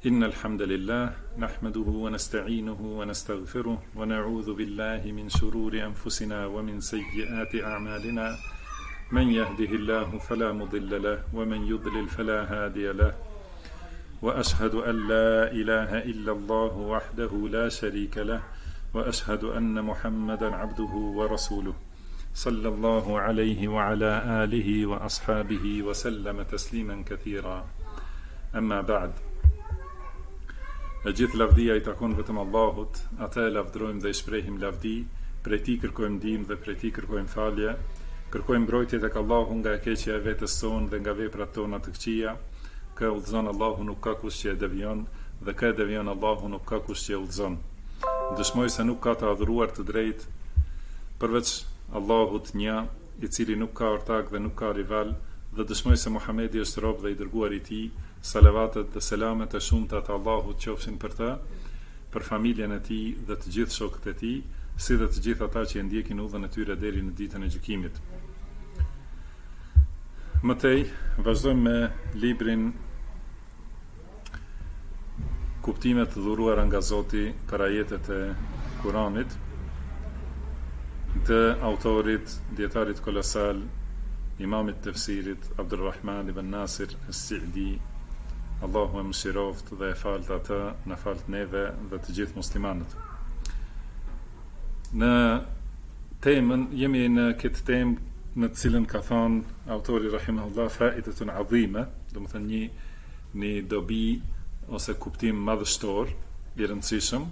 إن الحمد لله نحمده ونستعينه ونستغفره ونعوذ بالله من شرور أنفسنا ومن سيئات أعمالنا من يهده الله فلا مضل له ومن يضلل فلا هادي له وأشهد أن لا إله إلا الله وحده لا شريك له وأشهد أن محمدا عبده ورسوله صلى الله عليه وعلى آله وأصحابه وسلم تسليما كثيرا أما بعد. E gjithë lavdia I takon vetëm Allahut, atë e lavdrojmë dhe I shprehim lavdi, prej Tij kërkojmë ndihmë dhe prej Tij kërkojmë falje, kërkojmë mbrojtje tek Allahu nga e keqja e vetes sonë dhe nga veprat tona të këqija. Kë udhëzon Allahu nuk ka kush që e devion, dhe kë devion Allahu nuk ka kush që e udhëzon. Dëshmoj se nuk ka të adhuruar të drejtë përveç Allahut një, I cili nuk ka ortak dhe nuk ka rival, dhe dëshmoj se Muhamedi është rob dhe I dërguar I Tij. Salavatet dhe selamet e shumta të Allahut qofshin për të, për familjen e tij dhe të gjithë shokët e tij, si dhe të gjithë ata që e ndjekin udhën e tyre deri në ditën e gjykimit. Mëtej, vazhdojmë me librin Kuptimet të dhuruara nga Zoti për ajetet e Kuranit, të autorit, djetarit kolosal, imamit tefsirit Abdulrahman ibn Nasir as-Sa'di. Allahu e mëshiroft dhe e falt atë, në falt neve dhe të gjithë muslimanët. Në temën, jemi në këtë temë në të cilën ka thonë autori rahimahullah faidatun adhime, do të thënë një dobi ose kuptim madhështor I rëndësishëm,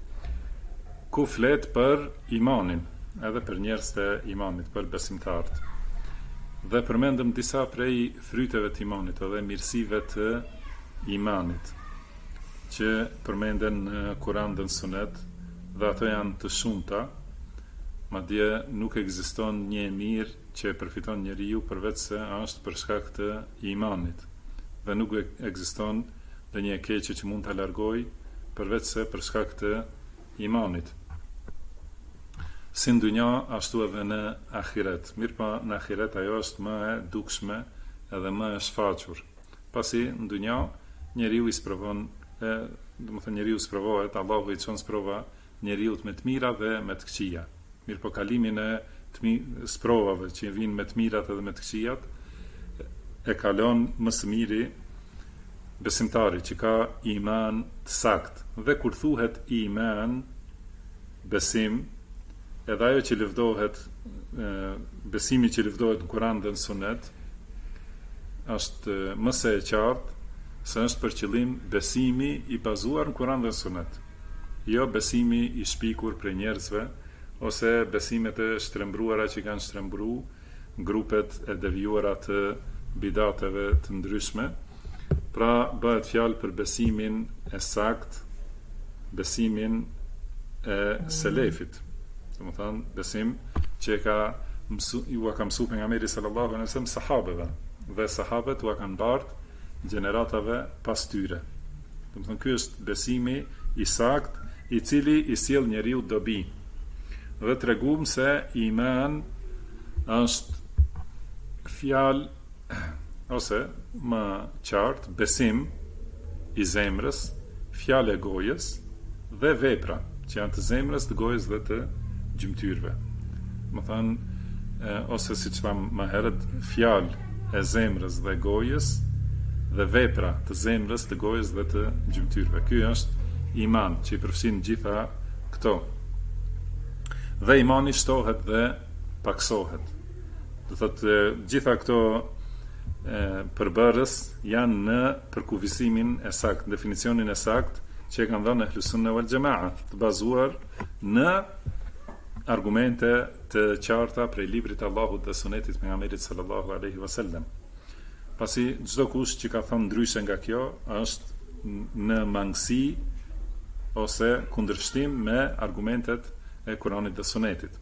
ku flet për imanin, edhe për njerëzit e imanit, për besimtarët. Dhe përmendëm disa prej fryteve të imanit edhe mirësive të imanit që përmenden në Kur'an dhe në Sunet, dhe ato janë të shumta, madje nuk ekziston një e mirë që e përfiton njeriu përveç se është për shkak të imanit, dhe nuk ekziston dhe një e keqe që mund ta largoj përveç se për shkak të imanit. Si në dunja, ashtu edhe në ahiret. Mirëpa në ahiret ajo është më e dukshme edhe më e shfaqur. Pasi në dunja njeriu I sprovon, njeriu sprovohet, Allahu I çon sprova njeriu me të mira dhe me të këqija. Mirëpo kalimin e sprovave që vijnë me të mirat edhe me të këqijat e kalon më së miri besimtari që ka iman të sakt. Dhe kur thuhet iman, besim, edhe ajo që lëvdohet, besimi që lëvdohet në Kur'an dhe në Sunet, është më së e qartë se është për qëllim besimi I bazuar në Kur'an dhe në Sunet. Jo besimi I shpikur për njerëzve, ose besimet e shtrembruara që kanë shtrembru grupet e devijuara të bidateve të ndryshme. Pra bëhet fjalë për besimin e sakt, besimin e selefit. Do të thonë besim që ju ka mësuar pejgamberi sallallahu alaihi wasallam sahabeve, dhe sahabët u kanë bart gjeneratave pas tyre. Do të thonë ky është besimi I sakt I cili I sjell njeriu dobi. Dhe treguam se iman është fjalë ose më qartë besim I zemrës, fjalë e gojës dhe vepra që janë të zemrës, të gojës dhe të gjymtyrve. Më thënë, ose si që thamë më herët, fjalë e zemrës dhe gojës dhe vepra të zemrës, të gojës dhe të gjymtyrve. Ky është iman që I përfshin gjitha këto. Dhe imani shtohet dhe paksohet. Do thotë gjitha këto përbërës janë në përkufisimin e sakt, definicionin e sakt që e kanë dhënë Ahlus Sunne wal Jamaa, të bazuar në argumente të qarta prej librit të Allahut dhe sunetit pejgamberit sallallahu alaihi wasallam. Pasi çdo kush që ka thënë ndryshe nga kjo është në mangësi ose kundërshtim me argumentet e Kuranit dhe Sunetit.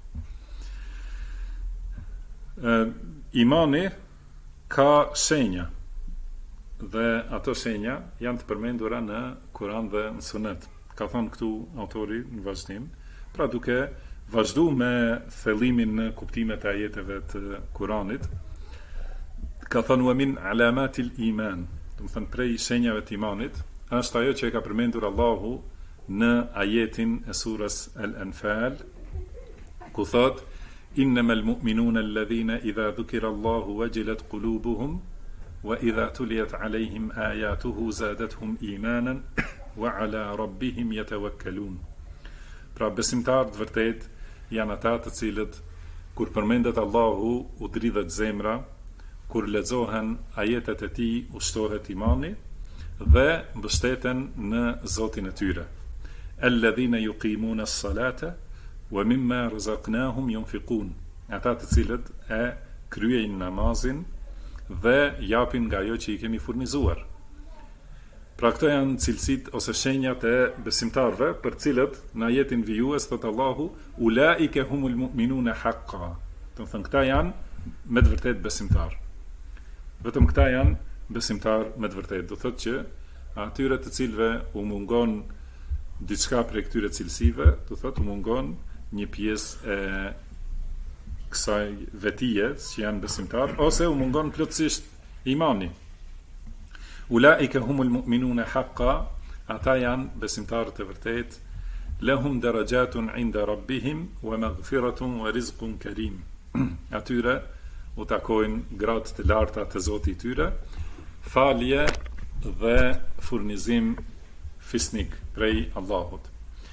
Imani ka shenja dhe ato shenja janë të përmendura në Kuran dhe në Sunet. Ka thënë këtu autori në vazhdim, pra duke vazhdu me thellimin në kuptimet e ajeteve të Kuranit, ka thënë wa min alamatil iman, do të thënë prej shenjave të imanit është ajo që e ka përmendur Allahu në ajetin e surës Al-Anfal, ku thot: innamal mu'minuna alladhina idha dhukira Allahu wajilat qulubuhum wa idha tuliyat alayhim ayatuhu zadatuhum imanan wa ala rabbihim yatawakkalun. Pra besimtarët vërtet janë ata të cilët kur përmendet Allahu u dridhet zemra, kur lexohen ajetet e tij u shtohet imani dhe mbështeten në Zotin e tyre. Alladhina yuqimuna as-salata wa mimma razaqnahum yunfiqun. Ata të cilët e kryejnë namazin dhe japin nga ajo që i kemi furnizuar. Pra këto janë cilësitë ose shenjat e besimtarëve, për cilët në ajetin vijues thot Allahu: ulaika humul mu'minuna haqqan. Do të thënë këta janë me të vërtetë besimtar. Vetëm këta janë besimtar me të vërtetë. Do thotë që atyre të cilëve u mungon diçka prej këtyre cilësive, do thotë u mungon një pjesë e kësaj vetije që janë besimtar, ose u mungon plotësisht imani. Ulaika humul mu'minuna haqqan, ata janë besimtarët e vërtet. Lahum darajatun inda rabbihim wa maghfiratun wa rizqun karim. Atyre u takojnë gradë të larta të Zotit tyre, falje dhe furnizim fisnik prej Allahut.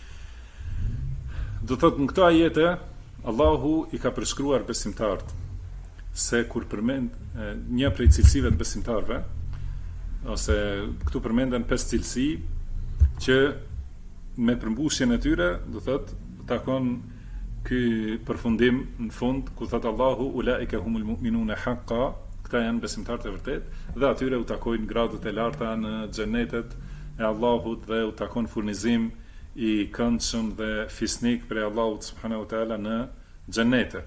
Do thotë në këto ajete Allahu i ka përshkruar besimtarët se kur përmend një prej cilësive të besimtarëve, ose këtu përmenden 5 cilësi që me përmbushjen e tyre, do thotë, takon ky përfundim në fund ku thot Allahu: ulaika humul mu'minuna haqqan, këta janë besimtarët e vërtet, dhe atyre u takojnë gradët e larta në xhenetet e Allahut dhe u takon furnizim i këndshëm dhe fisnik prej Allahut subhanahu wa taala në xhenete.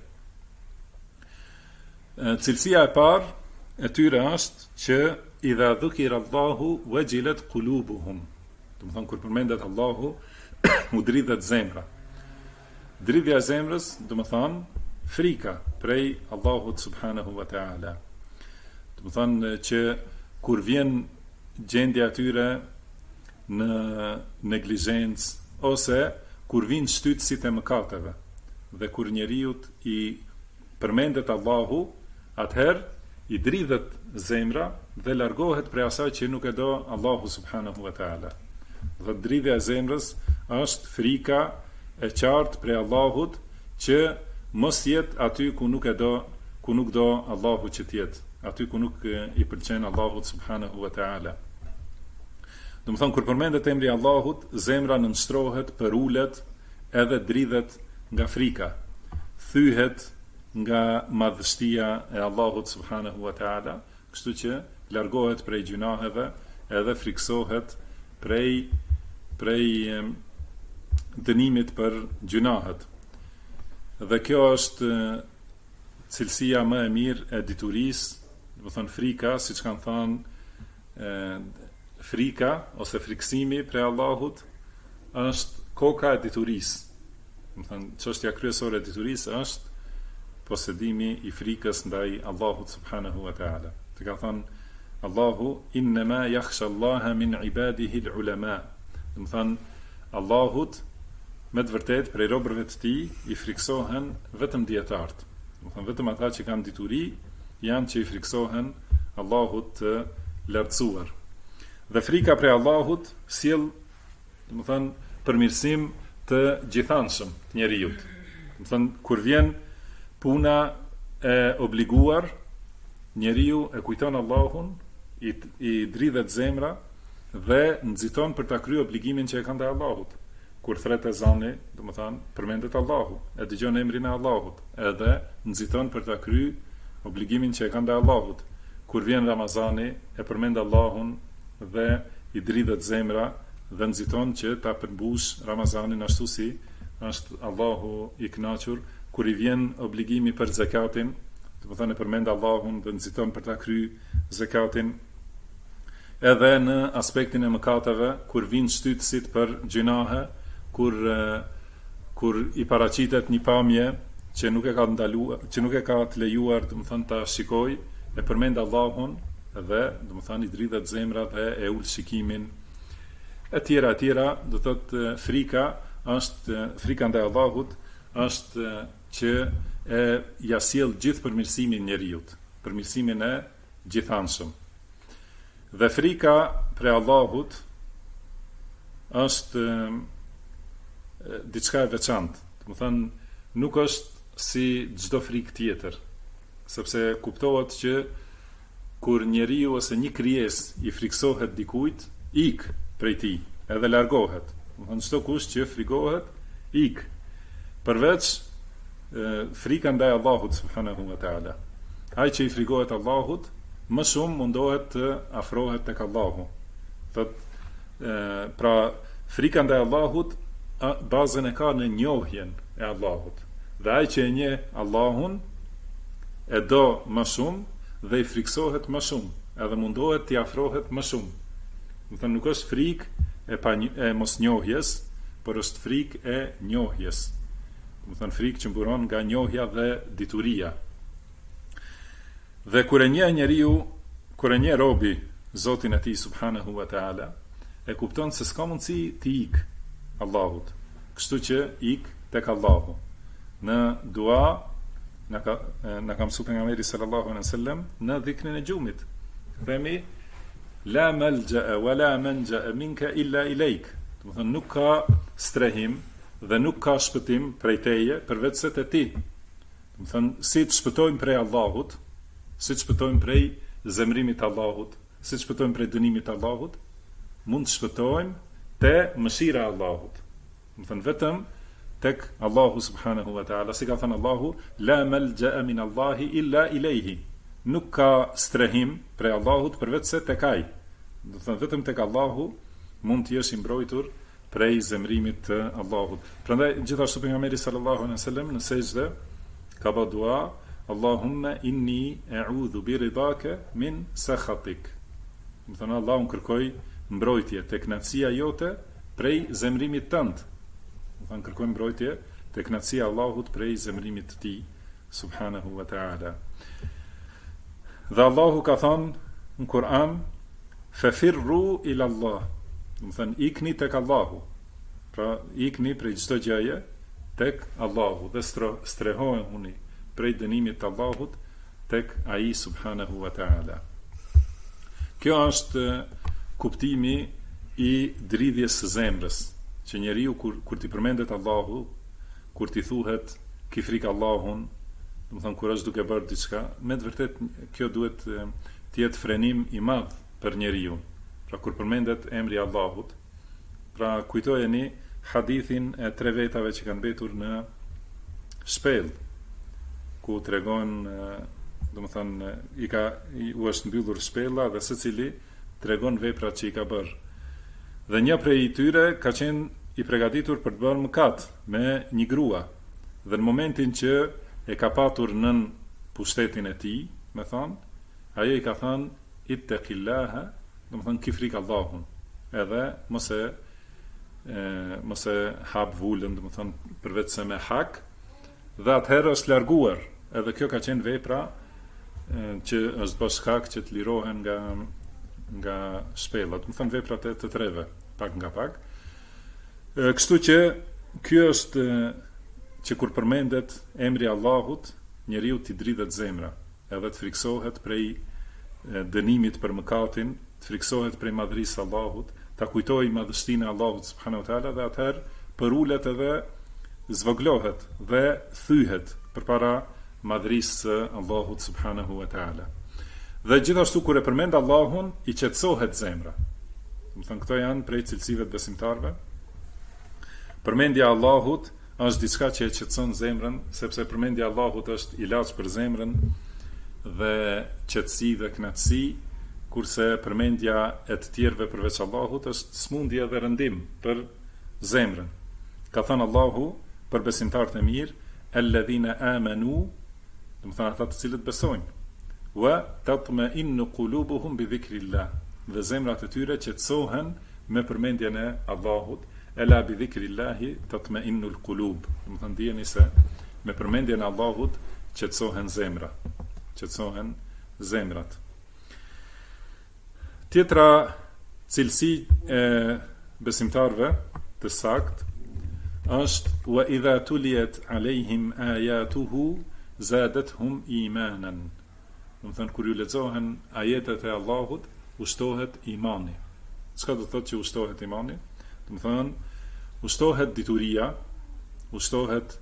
Cilësia e parë e tyre është që idha dhukira Allahu wajilat qulubuhum. Do të thonë kur përmendet Allahu u dridhet zemra. Dridhja e zemrës, do të thonë frika prej Allahut subhanahu wa taala. Do të thonë që kur vjen gjendja e tyre në neglizhencë ose kur vijnë shtytësit e mëkateve dhe kur njeriu i përmendet Allahu, atëherë i dridhet zemra dhe largohet prej asaj që nuk e do Allahu subhanahu wa taala. Dhe dridhja e zemrës është frika e qartë prej Allahut që mos jetë aty ku nuk e do, ku nuk do Allahu që të jetë, aty ku nuk i pëlqen Allahut subhanahu wa taala. Do të thonë kur përmendet emri i Allahut, zemra nënshtrohet, përulet edhe dridhet nga frika, thyhet nga madhështia e Allahut subhanahu wa taala, kështu që largohet prej gjunaheve edhe friksohet prej dënimit për gjunahet. Dhe kjo është cilësia më e mirë e diturisë, do të thonë frika, siç kanë thënë, frika ose friksimi prej Allahut është koka e diturisë. Do të thonë çështja kryesore e diturisë është posedimi i frikës ndaj Allahut subhanahu wa taala. Të ka thënë Allahu: innama yakhsha Allaha min ibadihi al-ulama. Do të thonë Allahut me të vërtet prej robërve të tij i friksohen vetëm dietarët. Do të thonë vetëm ata që kanë dituri janë që i friksohen Allahut të lartësuar. Dhe frika prej Allahut sjell, do të thonë, përmirësim të gjithanshëm të njerëzit. Do të thonë kur vjen puna e obliguar, njeriu e kujton Allahun, i dridhet zemra dhe nxiton për ta kryer obligimin që e ka ndaj Allahut. Kur thret ezani, do të thonë, përmendet Allahu, e dëgjon emrin e Allahut, edhe nxiton për ta kryer obligimin që e ka ndaj Allahut. Kur vjen Ramazani, e përmend Allahun dhe i dridhet zemra dhe nxiton që ta përmbush Ramazanin ashtu si është Allahu i kënaqur. Kur i vjen obligimi për zakatin, do të thonë përmend Allahun dhe nxiton për ta kryer zakatin. Edhe në aspektin e mëkateve, kur vinë shtytësit për gjunahe, kur i paraqitet një pamje që nuk e ka ndaluar, që nuk e ka të lejuar, do të thonë ta shikoj, e përmend Allahun dhe do të thonë i dridhet zemra dhe e ul shikimin e tjera, do thotë frika ndaj Allahut është që ja sjell gjithë përmirësimin njeriut, përmirësimin e gjithanshëm. Dhe frika për Allahut është diçka e veçantë. Do të thënë, nuk është si çdo frikë tjetër, sepse kuptohet që kur njeriu ose një krijesë i friksohet dikujt, ik prej tij, edhe largohet. Do të thënë, çdo kush që frikohet, ik. Përveç frika ndaj Allahut subhanahu wa taala. Ai që i frikohet Allahut, më shumë mundohet të afrohet tek Allahu. Pra frika ndaj Allahut bazën e ka në njohjen e Allahut. Dhe ai që e njeh Allahun e do më shumë dhe i friksohet më shumë, edhe mundohet t'i afrohet më shumë. Do të thënë, nuk është frikë e mosnjohjes, por është frikë e njohjes. Do të thënë, frikë që mburon nga njohja dhe dituria. Dhe kur e njeh robi Zotin e tij subhanahu wa taala, e kupton se s'ka mundësi t'i ik Allahut. Kështu që ik tek Allahu. Në dua na ka mësuar pejgamberi sallallahu alaihi wasallam në dhikrin e gjumit. Themi la malja wa la manja minka illa ilaik. Do të thënë, nuk ka strehim dhe nuk ka shpëtim prej teje përveç se te ti. Do të thënë, si të shpëtojmë prej Allahut, si të shpëtojmë prej zemrimit të Allahut, si të shpëtojmë prej dënimit të Allahut, mund të shpëtojmë te mëshira e Allahut. Do të thënë, vetëm tek Allahu subhanahu wa taala, si ka thënë Allahu, la malja min Allahi illa ilayhi. Nuk ka strehim prej Allahut përveç se tek ai. Do të thënë, vetëm tek Allahu mund të jesh i mbrojtur prej zemrimit të Allahut. Prandaj gjithashtu pejgamberi sallallahu alaihi wasallam në sejdë ka bë dua, Allahumma inni a'udhu bi ridaka min sakhatik. Do të thënë, Allahun kërkoj mbrojtje tek kënaqësia jote prej zemrimit tënd. Do të thënë, kërkoj mbrojtje tek kënaqësia e Allahut prej zemrimit të tij subhanahu wa ta'ala. Dhe Allahu ka thënë në Kur'an, fafirru ila Allah. Do të thënë, ikni tek Allahu. Pra, ikni prej çdo gjëje tek Allahu dhe strehohuni prej dënimit të Allahut tek ai subhanahu wa ta'ala. Kjo është kuptimi i dridhjes së zemrës, që njeriu kur t'i përmendet Allahu, kur t'i thuhet ki frikë Allahun, do të thënë, kur është duke bërë diçka, me të vërtet kjo duhet të jetë frenim i madh për njeriu. Pra kur përmendet emri Allahut, pra kujtojeni hadithin e 3 vetave që kanë mbetur në shpellë, ku tregon, domethënë, u është mbyllur shpella dhe secili tregon veprat që i ka bërë. Dhe një prej tyre ka qenë i përgatitur për të bërë mëkat me një grua. Dhe në momentin që e ka patur nën pushtetin e tij, me thonë, ajo i ka thënë ittaqillaha, domethënë, ki frikë Allahun. Edhe mos e hap vulën, domethënë, përveç se me hak, dhe atëherë është larguar. Edhe kjo ka qenë vepra që është bërë shkak që të lirohen nga shpellat, do të thënë veprat e të treve, pak nga pak. Kështu që kjo është që kur përmendet emri Allahut, njeriu t'i dridhet zemra, edhe të friksohet prej dënimit për mëkatin, të friksohet prej madhërisë së Allahut, ta kujtojë madhështinë e Allahut subhanahu wa taala, dhe atëherë përulet edhe zvoglohet dhe thyhet përpara madhërisë së Allahut subhanahu wa taala. Dhe gjithashtu kur e përmend Allahun, i qetësohet zemra. Do të thënë, këto janë prej cilësive të besimtarëve. Përmendja e Allahut është diçka që e qetëson zemrën, sepse përmendja e Allahut është ilaç për zemrën dhe qetësi dhe kënaqësi, kurse përmendja e të tjerëve përveç Allahut është smundje dhe rëndim për zemrën. Ka thënë Allahu për besimtarët e mirë, alladhina amanu, do të thënë ata të cilët besojnë, wa tatma'innu qulubuhum bi dhikrillah, dhe zemrat e tyre qetësohen me përmendjen e Allahut, ela bi dhikrillahi tatma'innu alqulub. Do të thënë, dijeni se me përmendjen e Allahut qetësohen zemrat. Tjetra cilësi e besimtarve të sakt është wa idha tuliyat alejhim ayatuhu zadatuhum imanan. Do të thënë kur ju lexohen ajetet e Allahut, ushtohet imani. Çka do të thotë që ushtohet imani? Do të thënë ushtohet dituria, ushtohet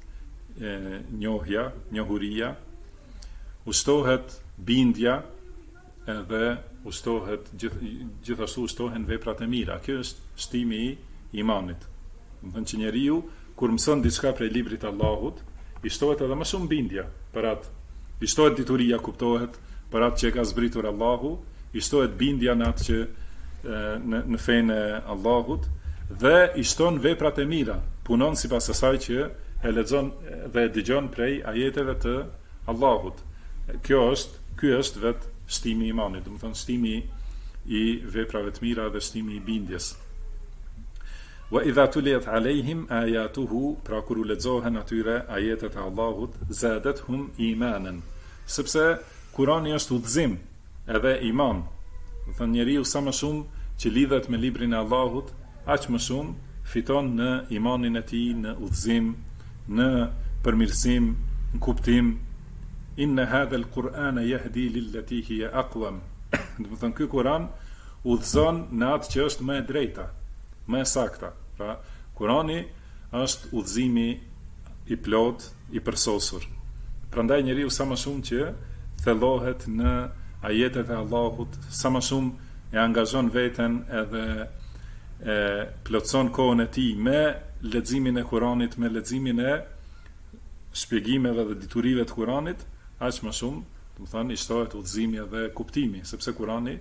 njohuria, ushtohet bindja, edhe ushtohet gjithashtu ushtohen veprat e mira. Kjo është shtimi i imanit. Do të thënë që njeriu kur mëson diçka prej librit të Allahut, i shtohet edhe më shumë bindja për atë. I shtohet dituria, kuptohet për atë që e ka zbritur Allahu, i shtohet bindja në atë që në fenë e Allahut, dhe i shton veprat e mira, punon sipas asaj që e lexon dhe e dëgjon prej ajeteve të Allahut. Ky është vetë shtimi i imanit, do të thonë shtimi i veprave të mira dhe shtimi i bindjes. Wa idha tuliyat alejhim ayatuhu, pra kur u lexohen atyre ajetet e Allahut, zadatuhum imanan, sepse Kurani është udhëzim edhe iman. Do thënë njeriu sa më shumë që lidhet me librin e Allahut, aq më shumë fiton në imanin e tij, në udhëzim, në përmirësim, në kuptim. Inna hadha al-Qur'ana yahdi lillati hiya aqwam. Do të thënë ky Kur'an udhëzon në atë që është më e drejta, më e sakta. Pra, Kurani është udhëzimi i plot, i përsosur. Prandaj njeriu sa më shumë që thellohet në ajetet e Allahut, sa më shumë e angazhon veten edhe e plotson kohën e tij me leximin e Kuranit, me leximin e shpjegimeve dhe diturive të Kuranit, aq më shumë, do të thënë, i shtohet udhëzimi dhe kuptimi, sepse Kurani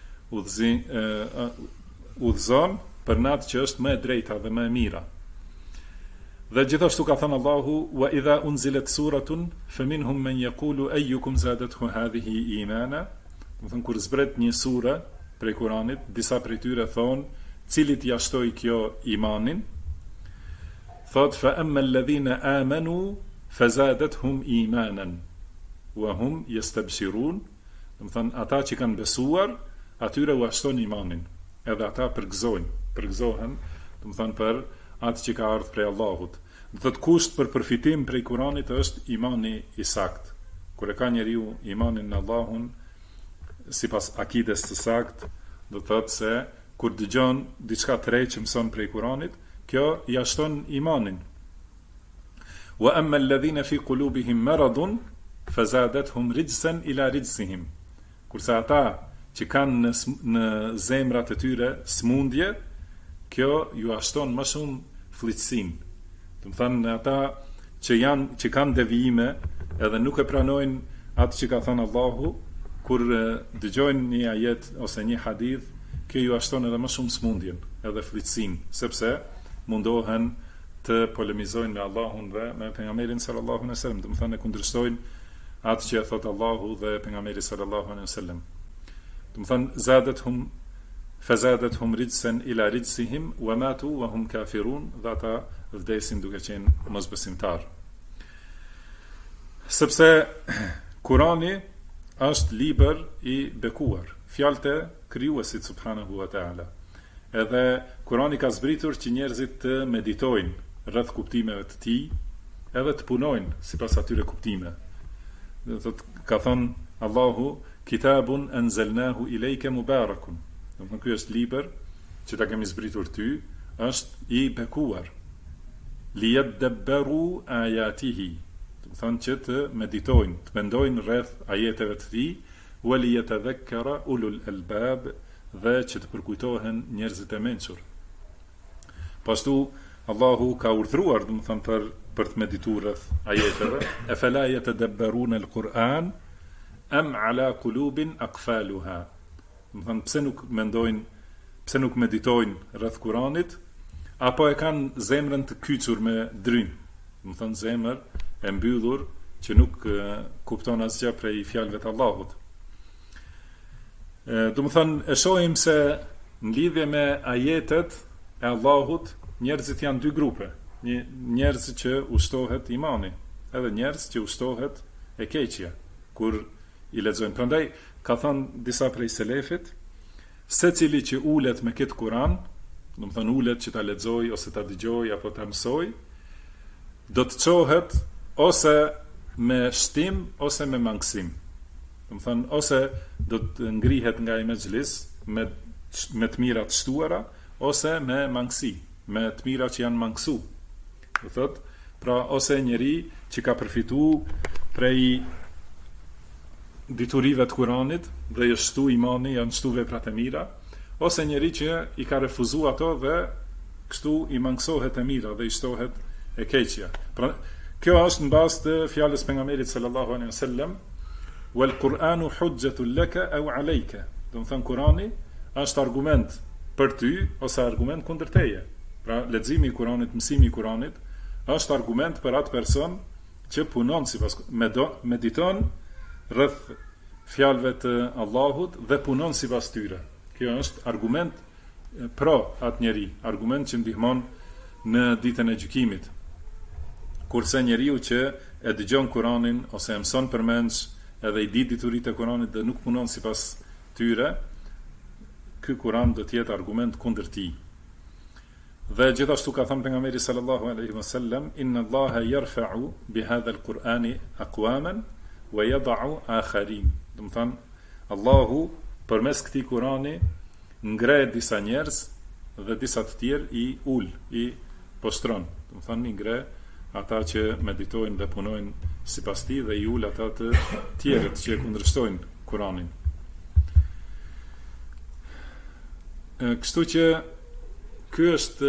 udhëzon për natë që është më e drejta dhe më e mira. Dhe gjithashtu ka thënë Allahu: "Wa idha unzilat suratun faminhum man yaqulu ayyukum zadathu hadhihi imana." Do të thënë kur zbret një sure prej Kuranit, disa prej tyre thonë, cilit ja shtoi kjo imanin? Thot: "Fa amma alladhina amanu fazadathum imanan wa hum yastabshirun." Do të thënë ata që kanë besuar, atyre u shton imanin, edhe ata përgëzohen, do të thënë për atë që ka ardhur prej Allahut. Do të thotë kusht për përfitim prej Kuranit është imani i sakt. Kur e ka njeriu imanin në Allahun sipas akides së sakt, do të thotë se kur dëgjon diçka të re që mëson prej Kuranit, kjo ja shton imanin. Wa amma alladhina fi qulubihim maradun fazadathum rijsan ila rijsihim. Kurse ata që kanë në zemrat e tyre smundje, kjo ju ashton më shumë fllitësinë. Do të thënë ata që kanë devijime edhe nuk e pranojnë atë që ka thënë Allahu, kur dëgjojnë një ajet ose një hadith, kjo ju ashton edhe më shumë smundjen, edhe fllitësinë, sepse mundohen të polemizojnë me Allahun dhe me pejgamberin sallallahu alaihi wasallam, do të thënë kundërshtojnë atë që e thot Allahu dhe pejgamberi sallallahu alaihi wasallam. Do të thënë fazadathum rijsan ila rijsihim wa matu wa hum kafirun, dhe ata vdesin duke qenë mosbesimtar. Sepse Kurani është libër i bekuar, fjalët e krijuesit subhanahu wa taala. Edhe Kurani ka zbritur që njerëzit të meditojnë rreth kuptimeve të tij, edhe të punojnë sipas atyre kuptimeve. Do thotë ka thënë Allahu: "Kitabun anzalnahu ilayka mubarakun." Do të thonë ky është libër që ta kemi zbritur ty, është i bekuar. Liyadabbaru ayatihi. Do të thonë që të meditojnë, të mendojnë rreth ajeteve të tij, wa liyatadhakkara ulul albab, dhe që të përkujtohen njerëzit e mençur. Pastu Allahu ka urdhëruar, do të thonë për të medituar rreth ajeteve, e fala yatadabbaruna al-Quran am ala qulubin aqfaluha. Do të thonë pse nuk meditojnë rreth Kuranit, apo e kanë zemrën të kyçur me drymë. Do të thonë zemër e mbyllur që nuk kupton asgjë prej fjalëve të Allahut. Do të thonë e shohim se në lidhje me ajetet e Allahut, njerëzit janë dy grupe. Njerëz që ushtohet imani, edhe njerëz që ushtohet e keqja kur i lexojnë. Prandaj ka thënë disa prej selefit, secili që ulet me këtë Kur'an do të thënë ulet që ta lexoj ose ta dëgjoj apo ta mësoj, do të çohet ose me shtim ose me mangësim. Do të thënë ose do të ngrihet nga i mexhlis me të mira të shtuara ose me mangësi, me të mira që janë mangësu. Do thot, pra ose njeri që ka përfituar prej diturive të Kuranit dhe i shtu imani, janë shtu veprat e mira, ose njeri që i ka refuzu ato dhe kështu i mangësohet e mira dhe i shtohet e keqja. Pra, kjo është në bazë të fjalës pejgamberit sallallahu alaihi wasallam, wal Qur'anu hujjatun laka aw alayka. Do të thënë Kurani është argument për ty ose argument kundër teje. Pra, leximi i Kuranit, mësimi i Kuranit është argument për atë person që punon sipas mediton rreth fjalëve të Allahut dhe punon sipas tyre. Kjo është argument pro atë njeri, argument që ndihmon në ditën e gjykimit. Kurse njeriu që e dëgjon Kuranin ose e mëson përmendsh edhe i di dituritë e Kuranit dhe nuk punon sipas tyre, ky Kuran do të jetë argument kundër tij. Dhe gjithashtu ka thënë pejgamberi sallallahu alaihi wasallam, inna Allaha yarfa'u bi hadha al-Qur'ani aqwaman wa yad'u akharin. Do të thënë Allahu përmes këtij Kurani ngre disa njerëz dhe disa të tjerë i ul, i postron. Do të thënë i ngre ata që meditojnë dhe punojnë sipas tij dhe i ul ata të tjerët që kundërshtojnë Kuranin. Kështu që ky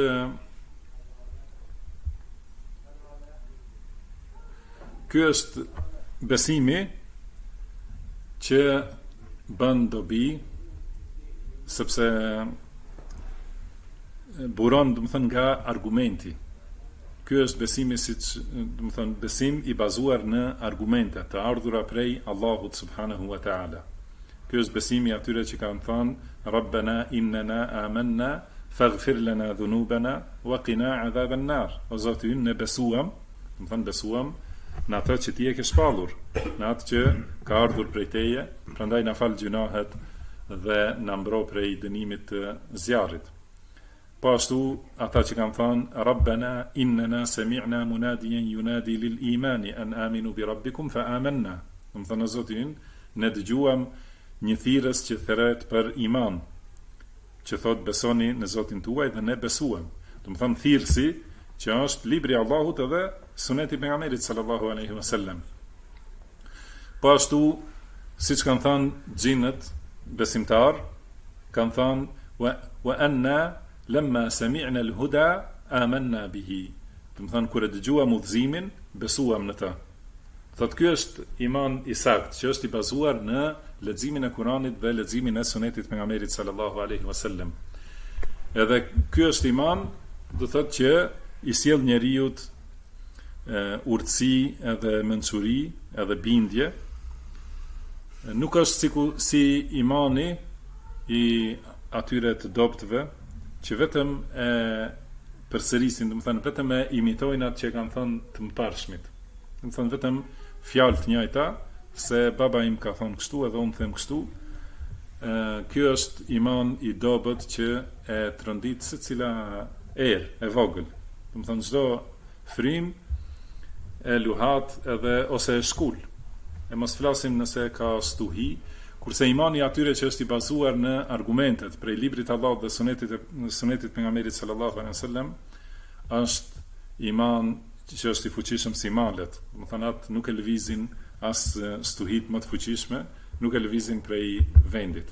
është besimi që bën dobi, sepse buron, do të thënë, nga argumenti. Ky është besimi, siç do të thënë, besim i bazuar në argumente të ardhura prej Allahut subhanahu wa taala. Ky është besimi atyre që kanë thënë Rabbana innana amanna faghfir lana dhunubana wa qina adhaban nar. O Zoti ynë, ne besuam, do të thënë besuam në atë që ti e ke shpallur, në atë që ka ardhur prej teje, prandaj na fal gjunahet dhe na mbro prej dënimit të zjarrit. Po ashtu ata që kanë thënë Rabbana innana sami'na munadiyan yunadi lil imani an aminu bi rabbikum fa amanna. Do të thënë Zoti ynë, ne dëgjuam një thirrës që thret për iman, që thot besoni në Zotin tuaj dhe ne besuam. Do të thënë thirrsi që është libri i Allahut edhe suneti pejgamberit sallallahu alaihi wasallam. Po ashtu, siç kanë thënë xhinët besimtar, kanë thënë wa anna lamma sami'na al-huda amanna bihi. Do të thënë kur e dëgjuam udhëzimin, besuam në të. Thotë ky është iman i saktë, që është i bazuar në leximin e Kuranit dhe leximin e sunetit pejgamberit sallallahu alaihi wasallam. Edhe ky është iman, do thotë që i sjell njeriu urtësi edhe mençuri edhe bindje. Nuk është si imani i atyre të dobtëve që vetëm e përsërisin, do të thënë vetëm e imitojnë atë që kanë thënë të mëparshmit. Do të thënë vetëm fjalë të njëjta, se baba im ka thonë kështu edhe unë them kështu. Ky është iman i dobët që e trondit secila erë e vogël. Do të thënë çdo frym e luhat edhe ose e shkull. E mos flasim nëse ka stuhi, kurse imani atyre që është i bazuar në argumentet prej librit të Allahut dhe sunetit pejgamberit sallallahu alaihi wasallam është iman që është i fuqishëm si malet. Do të thënë atë nuk e lëvizin as stuhit më të fuqishme, nuk e lëvizin prej vendit.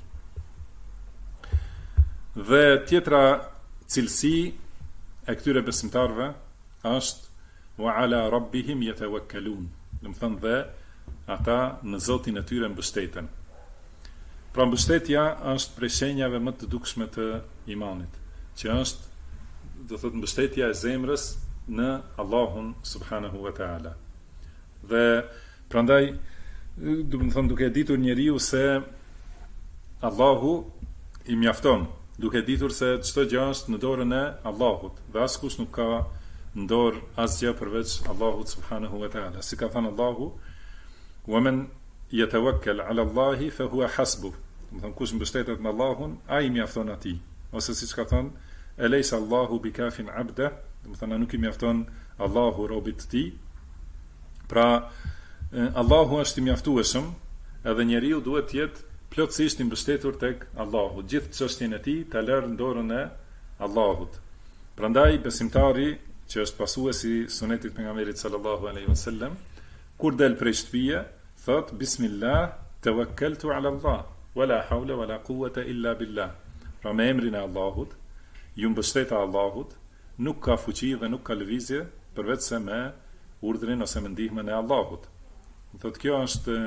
Dhe tjetra cilësi e këtyre besimtarve është wa ala rabbihim yatawakkalun. Do të thënë dhe ata në Zotin e tyre mbështeten. Pra mbështetja është prej shenjave më të dukshme të imanit, që është, do thotë, mbështetja e zemrës në Allahun subhanahu wa taala. Dhe prandaj, do të thënë, duke ditur njeriu se Allahu i mjafton, duke ditur se çdo gjë është në dorën e Allahut dhe askush nuk ka në dorë asgjë përveç Allahut subhanahu wa taala. Si ka thënë Allahu, wa man yatawakkal ala Allahi fa huwa hasbuh. Do të thënë kush mbështetet në Allahun, ai mjafton atij. Ose siç ka thënë elejsa Allahu bikafin abda, do të thënë nuk I mjafton Allahu robit të tij. Pra Allahu është I mjaftueshëm, edhe njeriu duhet të jetë plotësisht I mbështetur tek Allahu. Gjithë çështjen e tij ta lërë në dorën e Allahut. Prandaj besimtari që është pasuesi sunetit pejgamberit sallallahu alaihi wasallam, kur del prej shtëpie, thot bismillah tawakkaltu ala Allah, wala hawla wala quwwata illa billah. Pra me emrin e Allahut, ju mbështeta Allahut, nuk ka fuqi dhe nuk ka lëvizje përveç se me urdhrin ose me ndihmën e Allahut. Thot kjo është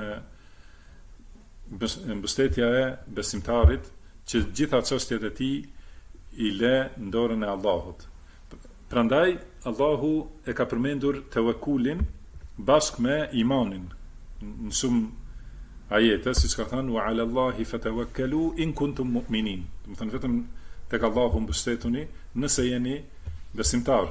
mbështetja e besimtarit që gjitha çështjet e tij I le në dorën e Allahut. Prandaj Allahu e ka përmendur tawakkulin bashkë me imanin në shumë ajete, siç ka thënë wa ala Allahi fatawakkalu in kuntum mu'minin. Do të thënë vetëm tek Allahu mbështetuni nëse jeni besimtar.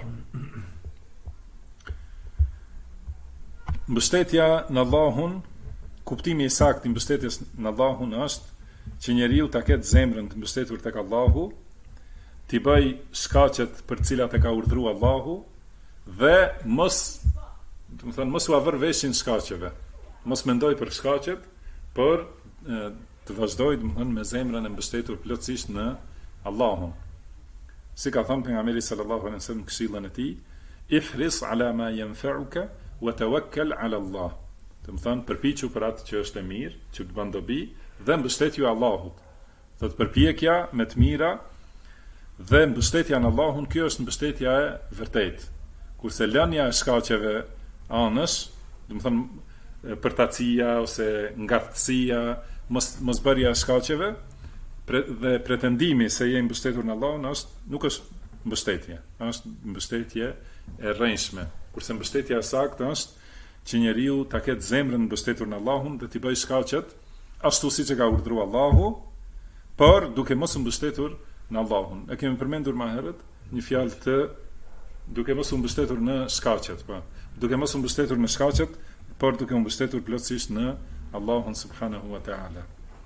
Mbështetja në Allahun, kuptimi I saktë I mbështetjes në Allahun është që njeriu ta ketë zemrën të mbështetur tek Allahu, t'i bëj shkaqet për cilat e ka urdhëruar Allahu dhe mos u avër veshin shkaqeve. Mos mendoj për shkaqet, por të vazhdoj me zemrën e mbështetur plotësisht në Allahun. Si ka thënë pejgamberi sallallahu alaihi wasallam këshillën e tij, ihris ala ma yanfa'uka wa tawakkal ala Allah. Do të thënë përpiqu për atë që është e mirë, që të bën dobi dhe mbështetju Allahut. Do të përpjekja me të mira dhe mbështetja në Allahun, kjo është mbështetja e vërtet. Kurse lënia e shkaqeve anësh, do të thënë përtacia ose ngartësia, mos bërja e shkaqeve dhe pretendimi se je mbështetur në Allahun nuk është mbështetje, është mbështetje e rrënjshme. Kurse mbështetja e saktë është që njeriu ta ketë zemrën mbështetur në Allahun dhe t'i bëjë shkaqet ashtu siç e ka urdhëruar Allahu, por duke mos mbështetur në Allahun. E kemi përmendur më herët një fjalë të duke mos u mbështetur në shkaqet, po. Duke mos u mbështetur në shkaqet, por duke u mbështetur plotësisht në Allahun subhanahu wa taala.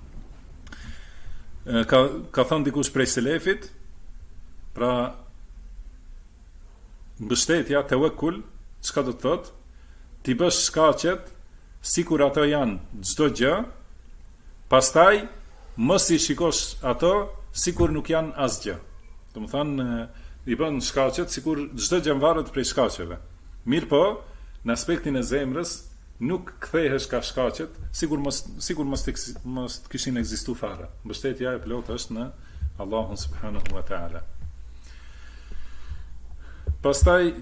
Ka thënë dikush prej selefit, pra mbështetja tawakkul, çka do të thotë? Ti bësh shkaqet sikur ato janë çdo gjë, pastaj mos I shikosh ato sikur nuk janë asgjë. Do të thonë I bën shkaqet sikur çdo gjë varet prej shkaqeve. Mirë po, në aspektin e zemrës nuk kthehesh ka shkaqet, sikur mos kishin ekzistuar fare. Mbështetja e plotë është në Allahun subhanahu wa taala. Pastaj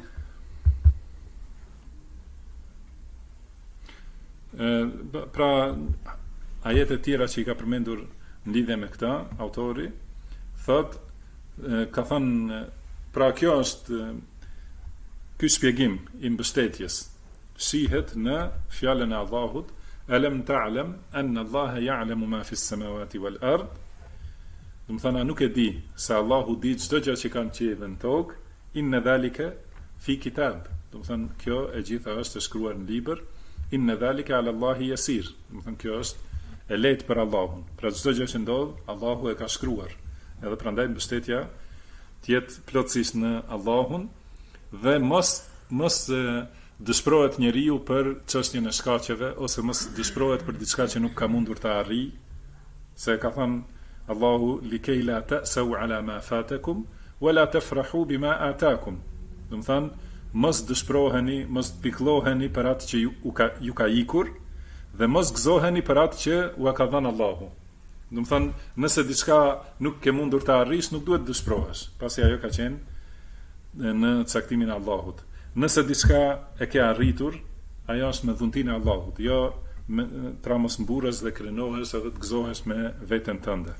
pra ajete tjera që I ka përmendur në lidhje me këtë, autori thot, ka thënë, pra kjo është ky shpjegim I mbështetjes shihet në fjalën e Allahut, alam ta'lam anna Allaha ya'lamu ma fi s-samawati wal ard. Do të thënë nuk e di se Allahu di çdo gjë që kanë qiell dhe në tokë, inna dhalika fi kitab. Do të thënë kjo e gjitha është e shkruar në libër, inna dhalika ala Allahi yasir. Do të thënë kjo është e lehtë për Allahun. Pra çdo gjë që ndodh, Allahu e ka shkruar. Edhe prandaj mbështetja të jetë plotësisht në Allahun dhe mos dëshpërohet njeriu për çështjen e shkaqeve ose mos dëshpërohet për diçka që nuk ka mundur ta arrijë, se ka thënë Allahu likay la ta'sau ala ma fatakum wala tafrahu bima ataakum. Do të thënë mos dëshpëroheni, mos pikëlloheni për atë që ju ka ikur dhe mos gëzoheni për atë që u ka dhënë Allahu. Do të thënë, nëse diçka nuk ke mundur ta arrish, nuk duhet dëshpërohesh, pasi ajo ka qenë në caktimin e Allahut. Nëse diçka e ke arritur, ajo është me dhuntinë e Allahut, jo tra mos mburresh dhe krenohesh edhe të gëzohesh me veten tënde.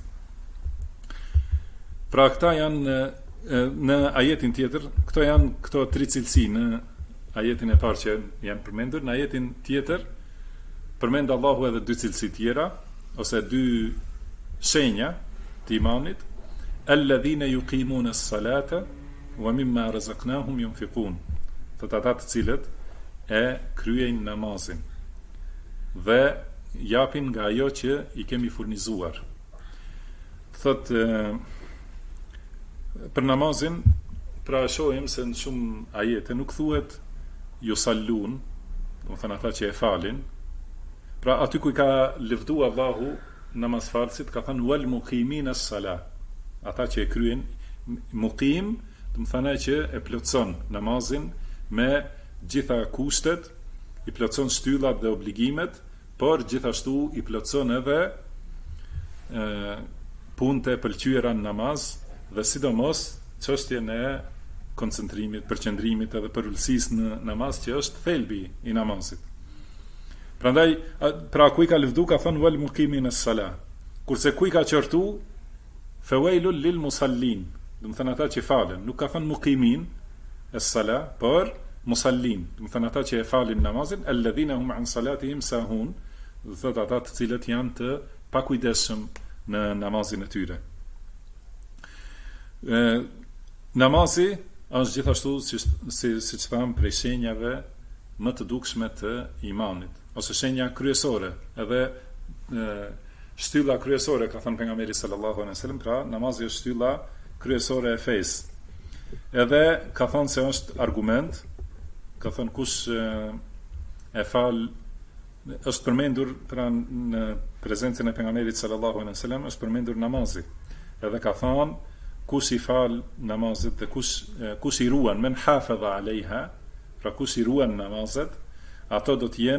Pra këta janë në ajetin tjetër, këto janë këto tri cilësi në ajetin e parë që janë përmendur, në ajetin tjetër përmend Allahu edhe dy cilësi tjera ose dy shenja të imanit, alladhina yuqimuna as-salata wa mimma razaqnahum yunfiqun. Të ata të cilët e kryejnë namazin dhe japin nga ajo që I kemi furnizuar. Thot për namazin, pra shohim se në shumë ajete nuk thuhet ju sallun, do të thënë ata që e falin. Pra aty ku i ka lëvdu Allahu namaz farsit, ka thënë wal muqimin as-sala. Ata që e kryen muqim, do të thënë që e plotson namazin me gjitha kushtet, i plotson shtyllat dhe obligimet, por gjithashtu i plotson edhe punët e pëlqyera në namaz dhe sidomos çështjen e koncentrimit, përqendrimit edhe përulësisë në namaz që është thelbi i namazit. Prandaj, pra ku i ka lëvdu ka thënë wal muqimin as-sala. Kurse ku i ka qortu fawailul lil musallin, do të thënë ata që falen, nuk ka thënë muqimin as-sala, por musallin, do të thënë ata që e falin namazin, alladhina hum an salatihim sahun, do të thotë ata të cilët janë të pakujdesshëm në namazin e tyre. Namazi është gjithashtu siç thamë prej shenjave më të dukshme të imanit, ose shenja kryesore, edhe shtylla kryesore, ka thënë pejgamberi sallallahu alaihi wasallam, pra namazi është shtylla kryesore e fesë. Edhe ka thënë se është argument, ka thënë kush e fal, është përmendur pra në prezencën e pejgamberit sallallahu alaihi wasallam është përmendur namazi. Edhe ka thënë kush i fal namazet dhe kush i ruan men hafadha alejha, pra kush i ruan namazet, ato do të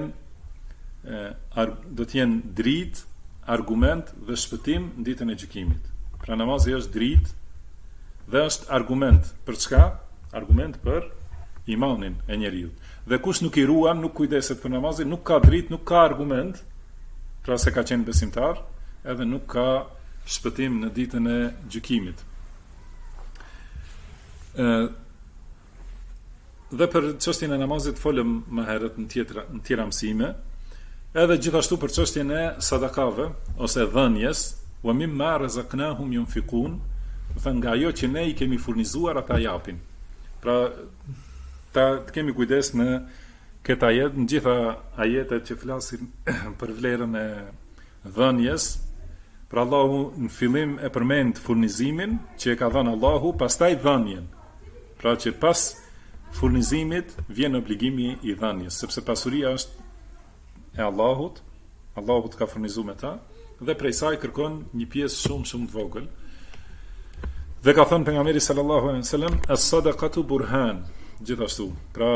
jenë dritë, argument dhe shpëtim në ditën e gjykimit. Pra namazi është dritë dhe është argument për çka? Argument për imanin e njeriut. Dhe kush nuk i ruan, nuk kujdeset për namazin, nuk ka dritë, nuk ka argument, pra se ka qenë besimtar, edhe nuk ka shpëtim në ditën e gjykimit. Dhe për çështjen e namazit folëm më herët në tjera mësime, edhe gjithashtu për çështjen e sadakave ose dhënjes, wa mimma razaqnahum yunfiqun, do të thënë nga ajo që ne i kemi furnizuar ata japin. Pra ta kemi kujdes në këtë ajet, në gjitha ajetet që flasin për vlerën e dhënjes. Pra Allahu në fillim e përmend furnizimin që e ka dhënë Allahu, pastaj dhënjen. Pra që pas furnizimit vjen obligimi i dhënjes, sepse pasuria është e Allahut ka furnizuar me ta, dhe prej saj kërkon një pjesë shumë të vogël. Dhe ka thënë pejgamberi sallallahu alaihi wasallam, as-sadaqatu burhan, gjithashtu. Pra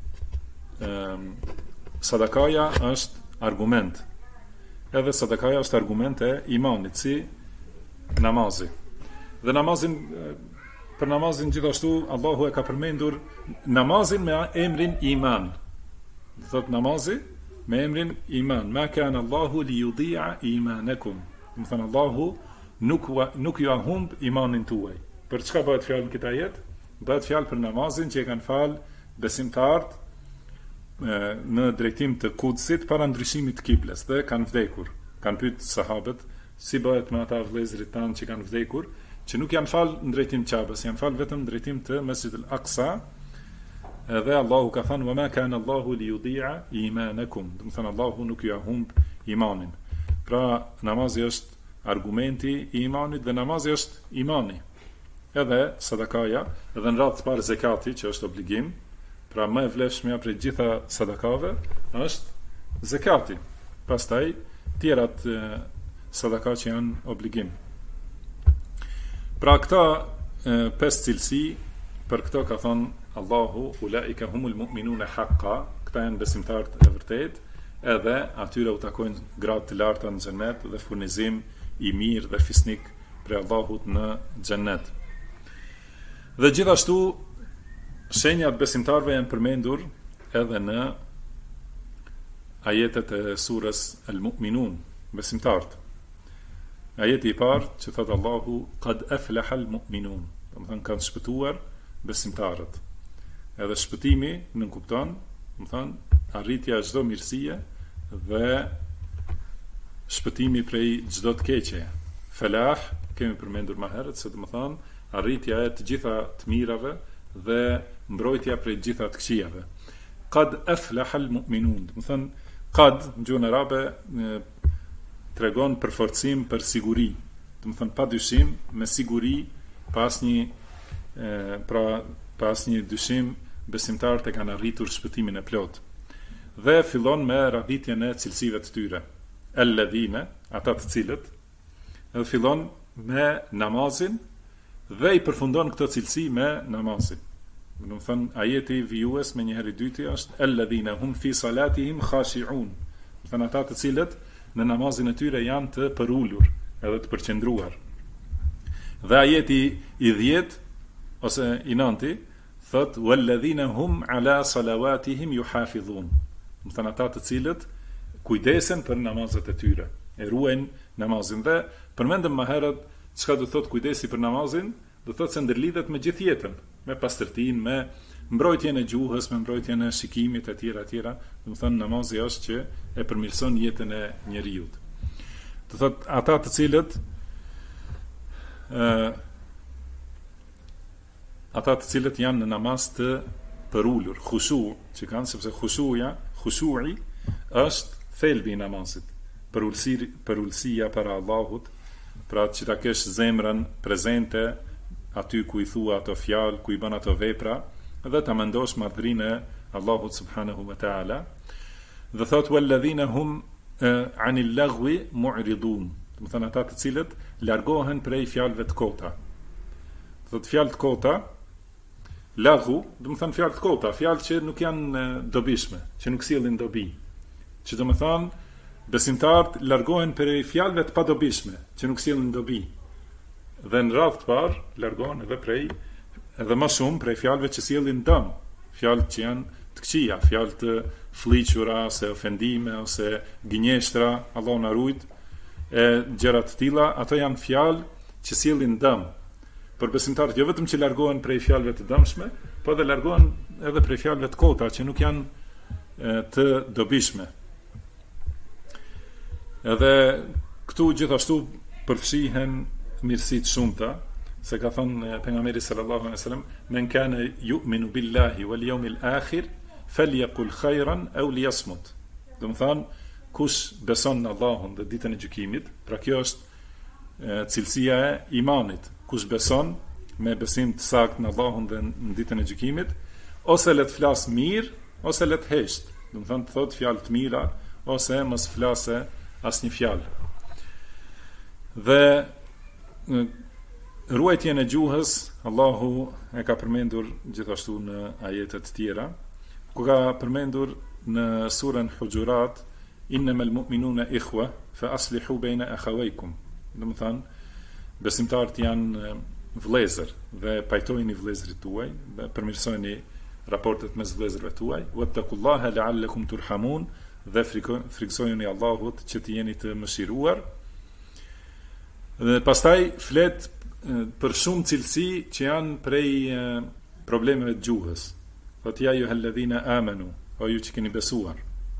sadakaja është argument. Edhe sadakaja është argument e imanit, si namazi. Dhe për namazin gjithashtu Allahu e ka përmendur namazin me emrin iman. Thot namazi me emrin iman. Ma kana Allahu li yudhi'a imanakum. Do të thënë Allahu nuk ju humb imanin tuaj. Për çka bëhet fjalë në këtë ajet? Bëhet fjalë për namazin që e kanë fal besimtarët në drejtim të Kudsit para ndryshimit të kibles dhe kanë vdekur. Kanë pyetur sahabët si bëhet me ata vëllezërit tanë që kanë vdekur, që nuk janë fal në drejtim të Ka'bës, janë fal vetëm në drejtim të Mesjidil Aqsa. Edhe Allahu ka thënë wa ma kana Allahu li yudhi'a imanakum. Do të thënë Allahu nuk ju humb imanin. Pra namazi është argumenti i imanit dhe namazi është imani. Edhe sadakaja, edhe në radhë të parë zekati që është obligim. Pra më e vlefshmja prej gjitha sadakave është zekati. Pastaj tjerat sadaka që janë obligim. Pra këta 5 cilësi, për këto ka thonë Allahu ulaika humul mu'minuna haqqa, këta janë besimtarët e vërtet, edhe atyre u takojnë gradë të larta në xhennet dhe furnizim i mirë dhe fisnik për Allahut në xhennet. Dhe gjithashtu shenjat besimtarëve janë përmendur edhe në ajetet e surës Al-Mu'minun, besimtarët. Ajeti i parë që thot Allahu qad aflaha al-mu'minun, do të thënë kanë shpëtuar besimtarët. Edhe shpëtimi nënkupton, do të thënë arritja e çdo mirësie dhe shpëtimi prej çdo të keqeje. Falah kemi përmendur më herët se do të thënë arritja e të gjitha të mirave dhe mbrojtja prej të gjitha të këqijave. Qad aflaha al-mu'minun, do të thënë qad në gjuhën arabe tregon për forcim, për siguri. Do të thënë pa dyshim, me siguri, pas një pra pas një dyshim besimtarët e kanë arritur shpëtimin e plot. Dhe fillon me radhitjen e cilësive të tyre. Alladhina, ata të cilët, dhe fillon me namazin dhe i përfundon këtë cilësi me namazin. Do të thënë ajeti vijues me një herë dyti është alladhina hum fi salatihim khashi'un. Do të thënë ata të cilët në namazin e tyre janë të përulur edhe të përqendruar. Dhe ajeti i 10 ose i 9 thot walladhina hum ala salawatihim yuhafizun. Do të thënë ata të cilët kujdesen për namazet e tyre, e ruajnë namazin. Dhe përmendëm më herët çka do thot kujdesi për namazin, do thot se ndërlidhet me gjithë jetën, me pastërtinë, me mbrojtjen e gjuhës, me mbrojtjen e shikimit e tjera. Do të thënë namazi është që e përmirëson jetën e njeriu. Do thot ata të cilët janë në namaz të përulur, khushu, që kanë, sepse khushu'i është thelbi i namazit, përulësia para Allahut, pra që ta kesh zemrën prezente aty ku i thua ato fjalë, ku i bën ato vepra, dhe ta mendosh madhrinë e Allahut subhanahu wa taala. Dhe thot walladhina hum anil lagwi mu'ridun. Do të thënë ata të cilët largohen prej fjalëve të kota. Thot fjalë të kota, laghu, do të thënë fjalë të kota, fjalë që nuk janë dobishme, që nuk sjellin dobi. Që do të thënë besimtarët largohen prej fjalëve të padobishme, që nuk sjellin dobi. Dhe në radhë të parë largohen edhe më shumë prej fjalëve që sjellin dëm, fjalë që janë të këqija, fjalë të fllihura ose ofendime ose gënjeshtra, Allahu na ruaj, e gjëra të tilla, ato janë fjalë që sjellin dëm. Por besimtarët jo vetëm që largohen prej fjalëve të dëmshme, por edhe largohen edhe prej fjalëve të kota që nuk janë të dobishme. Edhe këtu gjithashtu përfshihen mirësitë shumëta, se ka thënë pejgamberi sallallahu alaihi wasallam, men kana yu'minu billahi wal yawmil akhir falyaqul khayran aw liyasmut. Do të thonë, kush beson në Allahun dhe ditën e gjykimit, pra kjo është cilësia e imanit. Kush beson me besim të saktë në Allahun dhe në ditën e gjykimit, ose le të flas mirë, ose le të hesht. Do të thonë, të thotë fjalë të mira, ose mos flasë asnjë fjalë. Dhe ruajtjen e gjuhës Allahu e ka përmendur gjithashtu në ajetet tjera, ku ka përmendur në surën Hujurat, innamal mu'minuna ikhwa fa aslihu bayna akhawaykum. Do të thënë, besimtarët janë vëllezër dhe pajtojini vëllezërit tuaj, dhe përmirësoni raportet mes vëllezërve tuaj, wattaqullaha la'allakum turhamun, dhe frikësojeni Allahut që të jeni të mëshiruar. Dhe pastaj flet për shumë cilësi që janë prej problemeve të gjuhës. Thot ja ju helladhina amanu, o ju që keni besuar.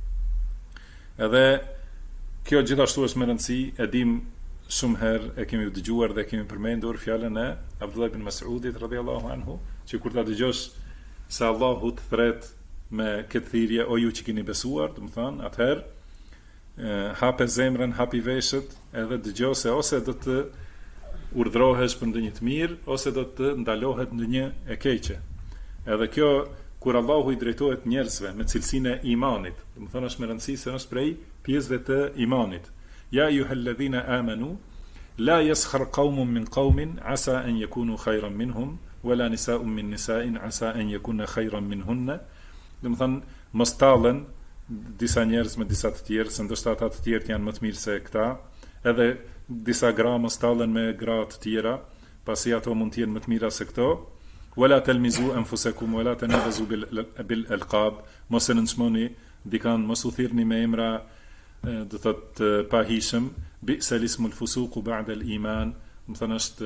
Edhe kjo gjithashtu është me rëndësi, e dim shumë herë, e kemi dëgjuar dhe kemi përmendur fjalën e Abdullah ibn Mas'udit radhiyallahu anhu, që kur ta dëgjosh se Allahu të thret me këtë thirrje, o ju që keni besuar, do të thonë, atëherë hape zemrën, hapi veshët, edhe dëgjo se ose do të urdhrohesh për ndonjë të mirë, ose do të ndalohet ndonjë e keqe. Edhe kjo, kur Allahu i drejtohet njerëzve me cilësinë e imanit, do të thonë është me rëndësi se është prej pjesëve të imanit. Ja ayyuhalladhina amanu, la yaskhar qaumun min qaumin asa an yakunu khayran minhum, wala nisa'un min nisa'in asa an yakunna khayran minhunna. Do të thonë, mos tallen disa njerëz me disa të tjerë, se ndoshta ata të tjerë janë më të mirë se këta, edhe disa gra mos tallen me gra të tjera, pasi ato mund të jenë më të mira se këto. Wala talmizu anfusakum wala tanabazu bil alqab, mos e nënçmoni dikan, mos u thirrni me emra do thotë pahishëm, bi'sal ismul fusuq ba'da al-iman, do thonë është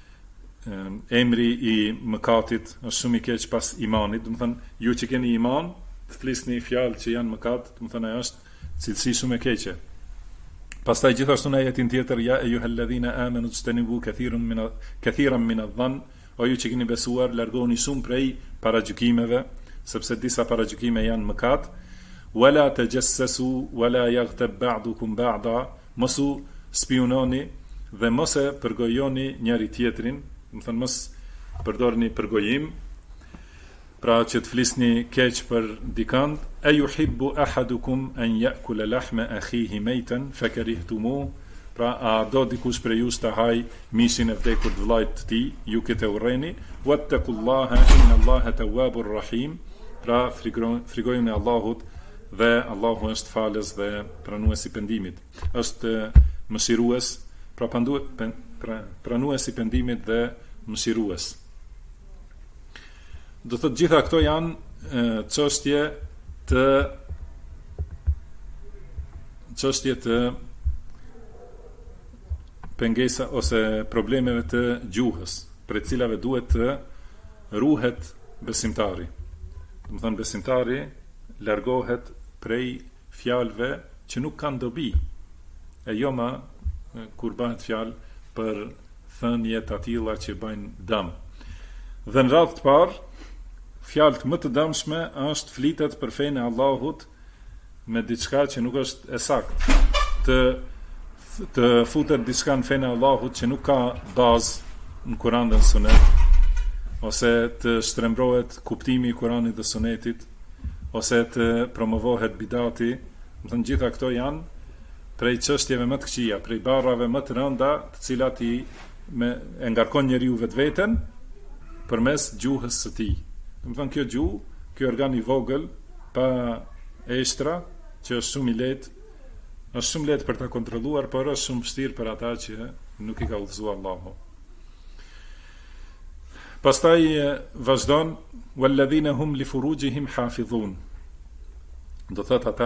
emri i mëkatit, është shumë i keq pas imanit. Do thonë, ju që keni iman, të flisni fjalë që janë mëkat, do thonë ajo është cilësi shumë e keqe. Pastaj gjithashtu në ajetin tjetër, ja ayyuhalladhina amanu ijtanibu kathiran min adh-dhann, o ju që keni besuar, largoni shumë prej paragjykimeve, sepse disa paragjykime janë mëkat. Wala tajassasu wala yaghtab ba'dukum ba'da, mos u spiononi dhe mos e përgojoni njëri tjetrin, do thonë mos përdorni përgojim, pra që të flisni keq për dikant. E yuhibbu ahadukum an ya'kula lahma akhihi maytan fakarihtumuh, pra a do dikush për ju të haj mishin e vdekur të vllajt të tij, ju këtë urreni. Wattaqullaha inna Allaha tawwabur rahim, pra frikojeni Allahut dhe Allahu është falës dhe pranues i pendimit. Është mëshirues, pra pranues i pendimit dhe mëshirues. Do thotë gjitha këto janë çështje të pengesa ose problemeve të gjuhës, për cilave duhet të ruhet besimtari. Do të thonë besimtari largohet prej fjalëve që nuk kanë dobi, e jo ma kur bëhet fjalë për thënie të tilla që bëjnë dëm. Dhe në radhë të parë, fjalët më të dëmshme është flitet për fenë e Allahut me diçka që nuk është e saktë, të futet diçka në fenë e Allahut që nuk ka bazë në Kur'an dhe në Sunet, ose të shtrembrohet kuptimi i Kur'anit dhe Sunetit, ose të promovohet bidati. Do të gjitha këto janë prej çështjeve më të këqija, prej barrave më të rënda, të cilat e ngarkon njeriu vetveten përmes gjuhës së tij. Do të thonë kjo gjuhë, ky organ i vogël pa eshtra, që është shumë i lehtë, është shumë lehtë për ta kontrolluar, por është shumë vështirë për ata që nuk i ka udhëzuar Allahu. Pastaj vazhdon walladhina hum li furujihim hafidhun. Do thot ata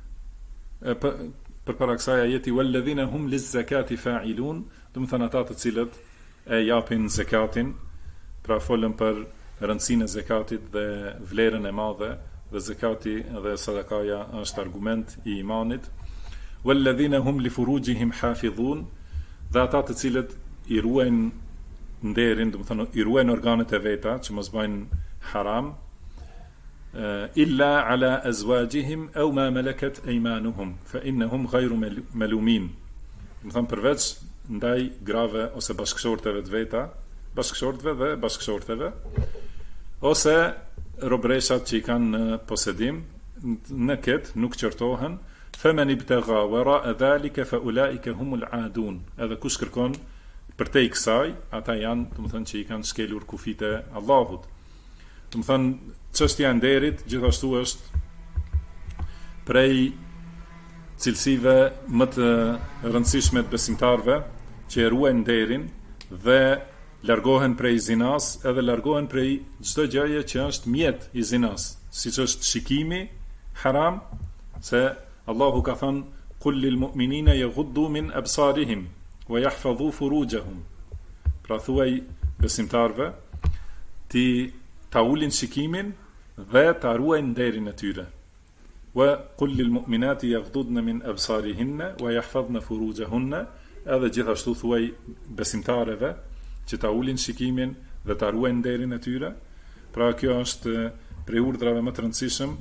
përpara kësaj ajeti walladhina hum liz-zakati fa'ilun, do të thonë ata të cilët e japin zakatin, pra folën për rëndësinë e zakatit dhe vlerën e madhe, dhe zakati dhe sadakaja është argument i imanit. Walladhina hum li furujihim hafidhun, dhe ata të cilët i ruajnë nderin, do të thonë i ruajnë organet e veta që mos bëjnë haram, illa ala azwajihim aw ma malakat aymanuhum fa innahum ghayru malumin. Do të thonë përveç ndaj grave ose bashkëshorteve të veta, bashkëshortëve dhe bashkëshorteve, ose robreshat që i kanë në posedim, në këtë nuk qortohen. Faman ibtagha wara dhalika fa ulaika humul aadun. Edhe kush kërkon përtej kësaj, ata janë, do të thonë, që i kanë shkelur kufit e Allahut. Do të thonë, çështja e nderit gjithashtu është prej cilësive më të rëndësishme të besimtarve, që e ruajnë nderin dhe largohen prej zinas, edhe largohen prej çdo gjëje që është mjet i zinas, siç është shikimi haram, se Allahu ka thënë qul lil mu'minina yaghuddu min absarihim wa yahfadhu furujahum. Pra thuaj besimtarve ti ta ulin shikimin dhe ta ruajnë nderin e tyre. Wa qul lil mu'minati yaghdudna min absarihinna wa yahfadhna furujahunna, edhe gjithashtu thuaj besimtareve që ta ulin shikimin dhe ta ruajnë nderin e tyre. Pra kjo është prej urdhrave më të rëndësishëm,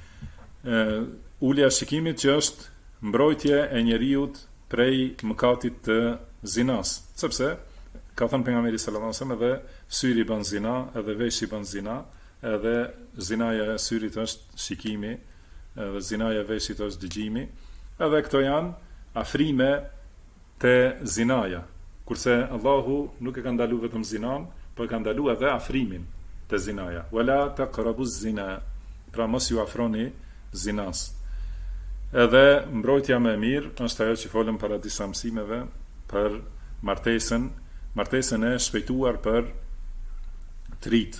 ulja shikimit, që është mbrojtje e njeriut prej mëkatit të zinas, sepse ka thënë pejgamberi sallallahu alajhi wasallam, edhe syri bën zina, edhe veshi bën zina, edhe zinaja e syrit është shikimi, edhe zinaja e veshit është dëgjimi, edhe këto janë afrime te zinaja, kurse Allahu nuk e ka ndaluar vetëm zinan, por e ka ndaluar edhe afrimin te zinaja. Wala taqrabuz zina, pra mos ju afroni zinas. Edhe mbrojtja më e mirë është ajo që folëm para disa mësimeve për martesën e shpejtuar për trit.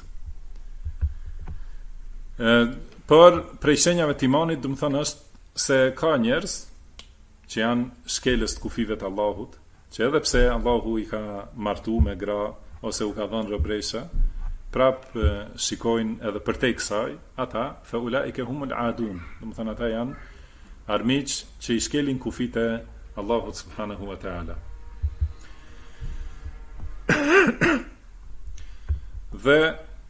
Por prej shenjave të imanit, do të thonë, është se ka njerëz që janë shkelës të kufive të Allahut, që edhe pse Allahu i ka martu me gra ose u ka dhënë robresha, prap shikojnë edhe përtej kësaj, ata fa ulaika humul aadun, do të thonë ata janë armiq që i shkelin kufit e Allahut subhanahu wa ta'ala. Dhe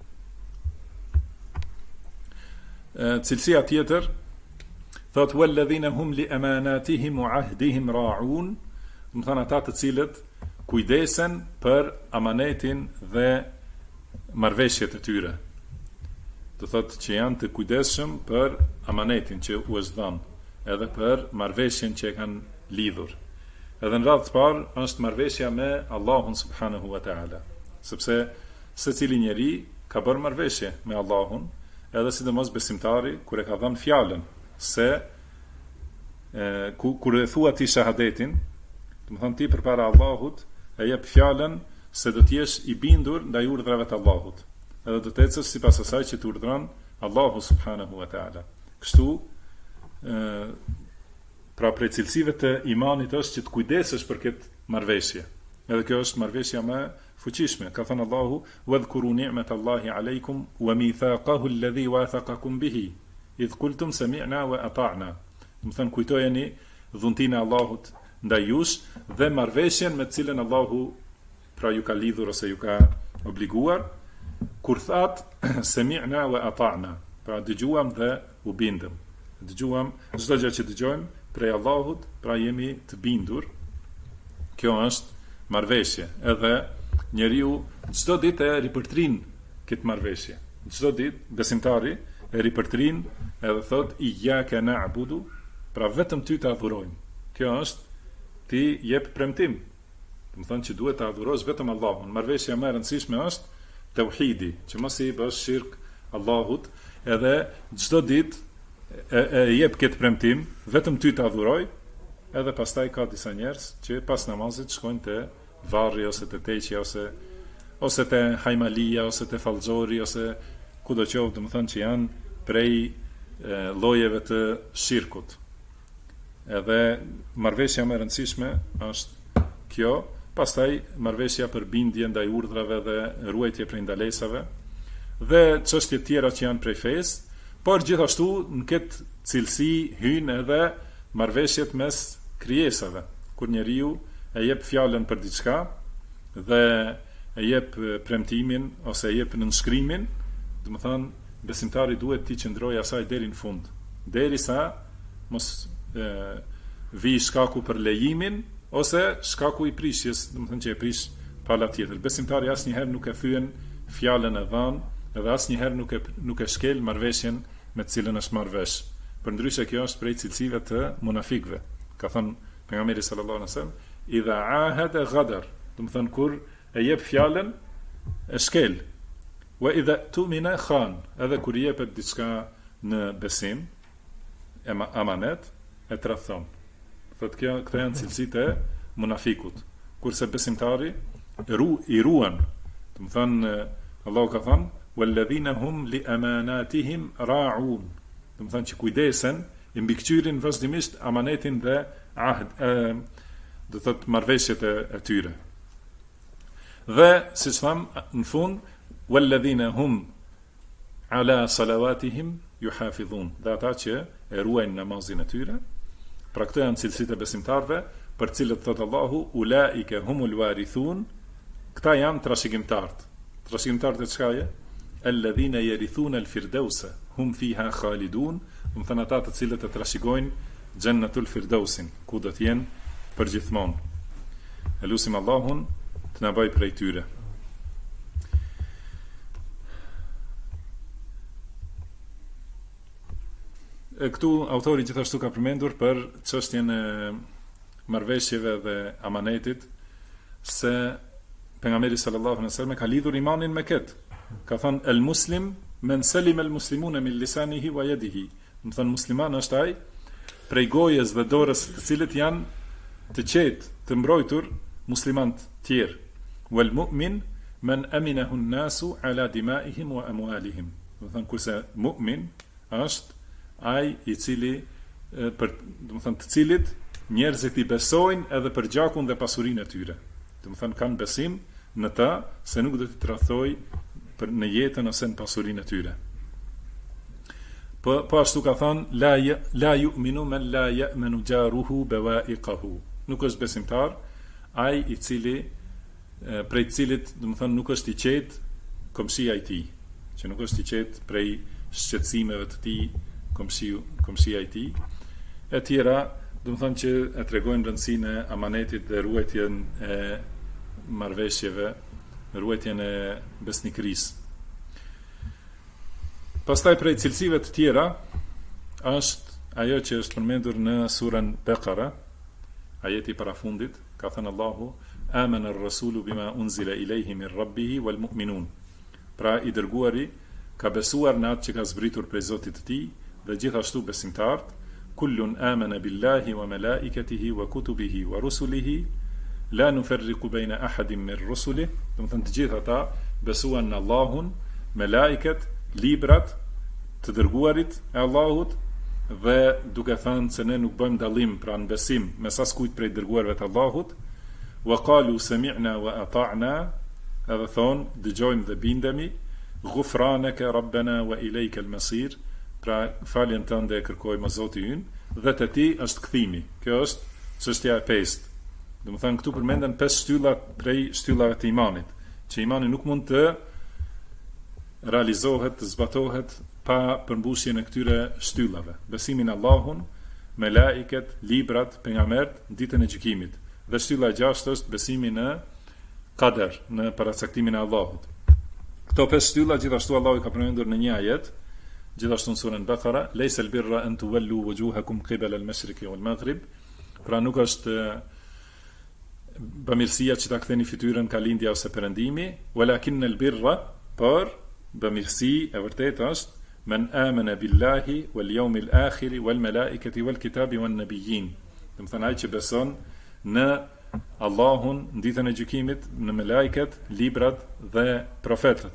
cilësia tjetër thot walladhina hum li amanatihim wa ahdihim ra'un, do të thonë ata të cilët kujdesen për amanetin dhe marrëveshjet e tyre. Do thotë që janë të kujdesshëm për amanetin që u është dhënë, edhe për marrëveshjen që e kanë lidhur. Edhe në radhë të parë është marrëveshja me Allahun subhanahu wa taala, sepse secili njeri ka bërë marrëveshje me Allahun, edhe sidomos besimtari kur e ka dhënë fjalën se kur e thua ti shahadetin, do të thonë ti përpara Allahut e jep fjalën se do të jesh i bindur ndaj urdhrave të Allahut, edhe do të ecësh sipas asaj që të urdhron Allahu subhanahu wa taala. Kështu pra prej cilësive të imanit është që të kujdesesh për këtë marrëveshje. Edhe kjo është marrëveshja më fuqishme. Ka thënë Allahu: "Wadhkuru ni'matallahi alaykum wa mithaqahu alladhi wathaqakum bihi idh qultum sami'na wa ata'na." Do të thënë kujtojeni dhuntinë e Allahut ndaj jush dhe marrëveshjen me të cilën Allahu pra ju ka lidhur ose ju ka obliguar kur thatë sami'na wa ata'na, pra dëgjuam dhe u bindëm. Dëgjuam çdo gjë që dëgjojmë prej Allahut, pra jemi të bindur. Kjo është marrëveshje. Edhe njeriu çdo ditë e ripërtrin këtë marrëveshje. Çdo ditë besimtari e ripërtrin edhe thot iyyaka na'budu, pra vetëm ty të adhurojmë. Kjo është ti jep premtim. Do të thonë që duhet të adhurosh vetëm Allahun. Marrëveshja më e rëndësishme është tauhidi, që mos i bësh shirk Allahut, edhe çdo ditë e jep këtë premtim, vetëm ty të adhuroj, edhe pastaj ka disa njerëz që pas namazit shkojnë te varri ose te teqja ose te hajmalia ose te fallxori ose kudo qoftë, do të thonë që janë prej llojeve të shirkut. Edhe marrëveshja më e rëndësishme është kjo, pastaj marrëveshja për bindje ndaj urdhrave dhe ruajtje prej ndalesave dhe çështje tjera që janë prej fesë. Por gjithashtu në këtë cilësi hyn edhe marrëveshjet mes krijesave, kur njeriu e jep fjalën për diçka dhe e jep premtimin ose e jep nënshkrimin, do të thonë besimtari duhet të qëndrojë asaj deri në fund, derisa mos vi shkaku për lejimin ose shkaku i prishjes, do të thonë që e prish pala tjetër. Besimtari asnjëherë nuk e thyen fjalën e dhënë edhe asnjëherë nuk e shkel marrëveshjen me të cilën është marrë vesh. Përndryshe kjo është prej cilësive të munafikëve. Ka thënë pejgamberi sallallahu alajhi wasallam: "Idha ahada ghadar", do të thonë kur e jep fjalën e shkel. "Wa idha tumina khan", edhe kur i jepet diçka në besim, amanet, e tradhton. Thotë kjo, këto janë cilësitë e munafikut. Kurse besimtari i ruan. Do të thonë Allahu ka thënë: "Walladhina hum li amanatihim ra'un", do të thonë që kujdesen, i mbikëqyrin vazhdimisht amanetin dhe do të thotë marrëveshjet e tyre. Dhe siç tham në fund, "Walladhina hum ala salawatihim yuhafizun", dhe ata që e ruajnë namazin e tyre. Pra këto janë cilësitë e besimtarëve, për cilët thot Allahu: "Ulaika humul warithun", këta janë trashëgimtarët. Trashëgimtarët e çka janë? Alladhina yarithuna al-firdausa hum fiha khalidun, do të thonë ata të cilët e trashëgojnë Jannatul Firdausin, ku do të jenë përgjithmonë. Elusim Allahun të na bëjë prej tyre. Këtu autori gjithashtu ka përmendur për çështjen e marrëveshjeve dhe amanetit, se pejgamberi sallallahu alaihi wasallam ka lidhur imanin me këtë. Ka thënë el muslim men salim el muslimuna min lisanihi wa yadihi. Do të thonë musliman është ai prej gojës dhe dorës të cilët janë të qetë, të mbrojtur muslimanët tjerë. Wal mu'min men aminahu an-nasu ala dima'ihim wa amwalihim. Do të thonë kurse mu'min është ai i cili do të thonë të cilit njerëzit i besojnë edhe për gjakun dhe pasurinë e tyre. Do të thonë kanë besim në ta se nuk do të tradhtojë për në jetën ose në pasurinë e tyre. Po ashtu ka thënë la yu'minu man la ya'manu jaruhu bawa'iqahu. Nuk është besimtar ai i cili prej cilit, do të thonë nuk është i qetë komshia i tij, që nuk është i qetë prej shqetësimeve të tij komshia i tij. E tjera, do të thonë që e tregojnë rëndësinë e amanetit dhe ruajtjen e marrëveshjeve ruajtjen e besnikërisë. Pastaj prej cilësive të tjera është ajo që është përmendur në surën Beqara, ajeti parafundit, ka thënë Allahu: "Amana ar-rasulu bima unzila ilayhi min rabbih wal mu'minun." Pra i dërguari ka besuar në atë që ka zbritur prej Zotit të tij dhe gjithashtu besimtarët, kullun amana billahi wa malaikatihi wa kutubihi wa rusulihi la nufarriqu baina ahadin min rusulihi. Do të thënë të gjithë ata besuan në Allahun, melaiket, librat të dërguarit e Allahut, dhe duke thënë se ne nuk bëjmë dallim pra në besim mes askujt prej dërguarve të Allahut, wa qalu sami'na wa ata'na, edhe thonë dëgjojmë dhe bindemi, ghufranaka rabbana wa ilayka al-masir, pra faljen tënde e kërkojmë Zoti ynë dhe te ti është kthimi. Kjo është çështja e pestë. Do të thënë këtu përmenden 5 shtylla prej shtyllave të imanit, që imani nuk mund të realizohet, të zbatohet pa përmbushjen e këtyre shtyllave. Besimi në Allahun, melaiket, librat, pejgambert, ditën e gjykimit. Dhe shtylla e 6 është besimi në qadar, në paracaktimin e Allahut. Këto 5 shtylla gjithashtu Allahu ka përmendur në një ajet, gjithashtu në surën Baqara: "Laysa al-birra an tuwallu wujuhakum qibala al-mashriqi wal-maghrib." Pra nuk është bamirësia që ta ktheni fytyrën ka lindja ose perëndimi, walakin al-birra, por bamirësi e vërtetë është men amana billahi wal yawmil akhir wal malaikati wal kitabi wan nabiyyin. Do të thënë ai që beson në Allahun, në ditën e gjykimit, në melaiket, librat dhe profetët.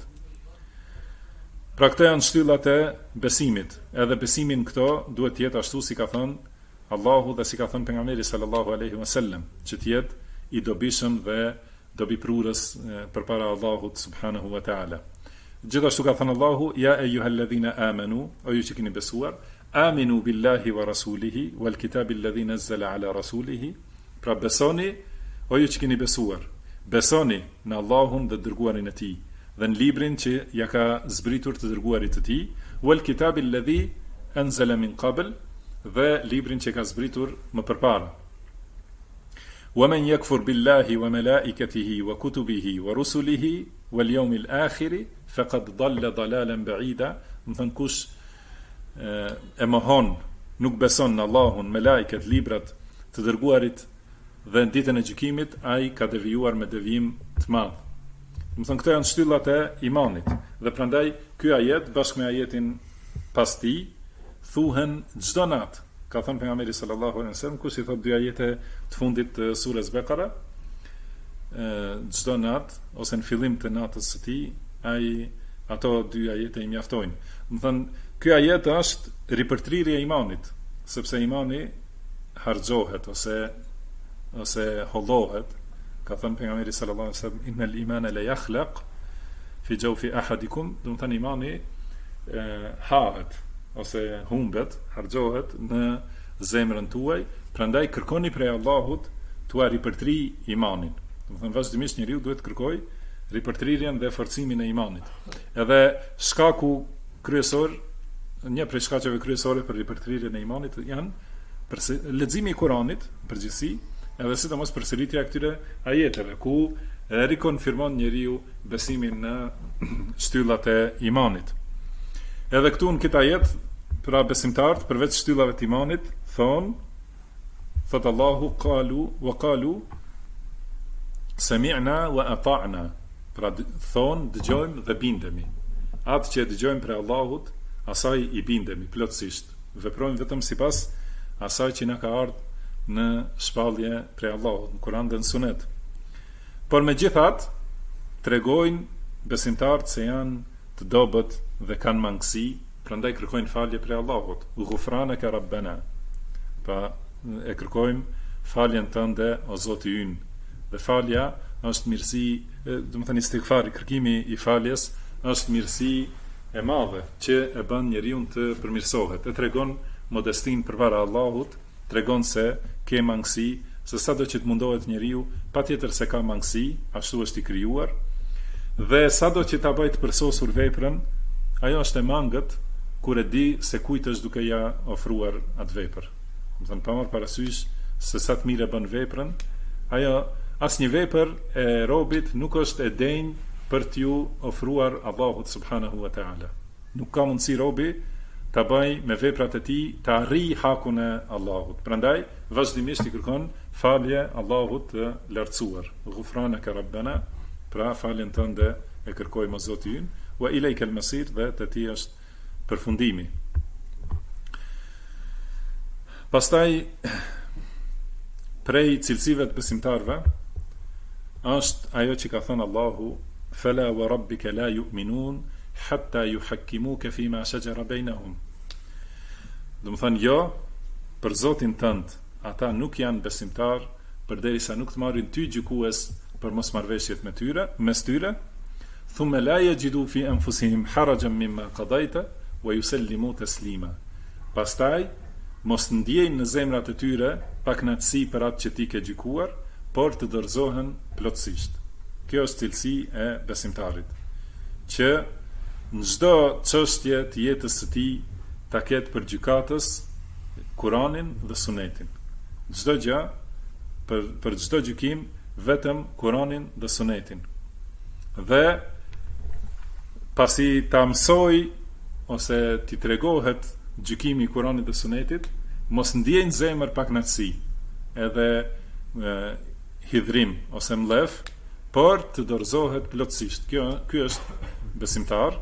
Pra këto janë shtyllat e besimit. Edhe besimin këto duhet të jetë ashtu si ka thënë Allahu dhe si ka thënë pejgamberi sallallahu alaihi wasallam, që të jetë i dobishëm dhe dobiprurës përpara Allahut subhanahu wa taala. Gjithashtu ka thënë Allahu: "Ja ayyuhalladhina amanu", o ju që keni besuar, "aminu billahi wa rasulihi wal kitabi alladhi nazzala ala rasulihi." Pra besoni, o ju që keni besuar, besoni në Allahun dhe dërguarin e tij, dhe në librin që ja ka zbritur të dërguarit të tij, wal kitabi alladhi anzala min qabl, dhe librin që ka zbritur më përpara. "Wa man yakfur billahi wa malaikatihi wa kutubihi wa rusulihi wal yawmil akhir faqad dalla dalalan ba'ida." Do të thënë kush e mohon, nuk beson në Allahun, melaiket, librat të dërguarit dhe në ditën e gjykimit, ai ka devijuar me devijim të madh. Do të thënë këto janë shtyllat e imanit. Dhe prandaj ky ajet bashkë me ajetin pas tij thuhen çdo natë. Ka thënë pejgamberi sallallahu alaihi wasallam, kush i thot dy ajete të fundit të surës Beqara, çdo natë ose në fillim të natës së tij, ato dy ajete i mjaftojnë. Do të thënë ky ajet është ripërtrirje e imanit, sepse imani harxhohet ose hollohet. Ka thënë pejgamberi sallallahu alaihi wasallam: "Innal imana la yakhlaq fi jawfi ahadikum." Do të thënë imani hahet ose humbet, harxhohet në zemrën tuaj, prandaj kërkoni prej Allahut t'ua ripërtri imanin. Do të thënë vazhdimisht njeriu duhet të kërkojë ripërtrirjen dhe forcimin e imanit. Edhe shkaku kryesor, një prej shkaqeve kryesore për ripërtrirjen e imanit janë leximi i Kuranit, përgjithësi, edhe sidomos përsëritja e këtyre ajeteve ku rikonfirmon njeriu besimin në shtyllat e imanit. Edhe këtu në këtë ajet, pra besimtarët përveç shtyllave të imanit, thot Allahu: qalu sami'na wa ata'na. Pra dëgjojmë dhe bindemi. Atë që dëgjojmë prej Allahut, asaj i bindemi plotësisht. Veprojmë vetëm sipas asaj që na ka ardhur në shpallje prej Allahut, në Kur'an dhe në Sunet. Por megjithatë, tregojnë besimtarët se janë të dobët dhe kanë mangësi, prandaj kërkojnë falje prej Allahut. Ghufranaka rabbana. Pa e kërkojmë faljen tënde o Zoti ynë. Dhe falja është mirësi, do të thënë istighfari, kërkimi i faljes është mirësi e madhe që e bën njeriu të përmirësohet. E tregon modestin përpara Allahut, tregon se ke mangësi, se sado që të mundohet njeriu, patjetër se ka mangësi, ashtu është i krijuar, dhe sado që ta bëj të përsosur veprën, ajo është e mangët kur e di se kujt është duke ja ofruar atë vepër. Do të thënë pa marrë parasysh se sa të mirë e bën veprën, ajo asnjë vepër e robit nuk është e denjë për t'ju ofruar Allahut subhanahu wa ta'ala. Nuk ka mundësi robi ta bëj me veprat e tij ta arrijë hakun e Allahut. Prandaj vazhdimisht i kërkon falje Allahut të lartësuar. Ghufranaka rabbana, pra faljen tënde e kërkojmë o Zoti ynë, wa ilayka al-masir, dhe te ti është përfundimi. Pastaj prej cilësive të besimtarve është ajo që ka thënë Allahu: "Fala wa rabbika la yu'minun hatta yuhakkimuka fima shajara bainahum." Do të thënë, jo, për Zotin tënd ata nuk janë besimtar përderisa nuk të marrin ty gjykues për mosmarrveshjet mes tyre, thumma la yajidu fi anfusihim harajan mimma qadayta wa yusallimu taslima. Pastaj mos ndjejnë në zemrat e tyre paknatësi për atë që ti ke gjykuar, por të dorëzohen plotësisht. Kjo është cilësi e besimtarit, që në çdo çështje të jetës së tij ta ketë për gjykatës Kur'anin dhe Sunetin. Çdo gjë, për çdo gjykim vetëm Kur'anin dhe Sunetin. Dhe pasi ta mësoj ose ti tregohet gjykimi i Kur'anit dhe Sunetit, mos ndjejnë zemër paknatësi, edhe hidhrim ose mlef, por të dorëzohet plotësisht. Ky është besimtar.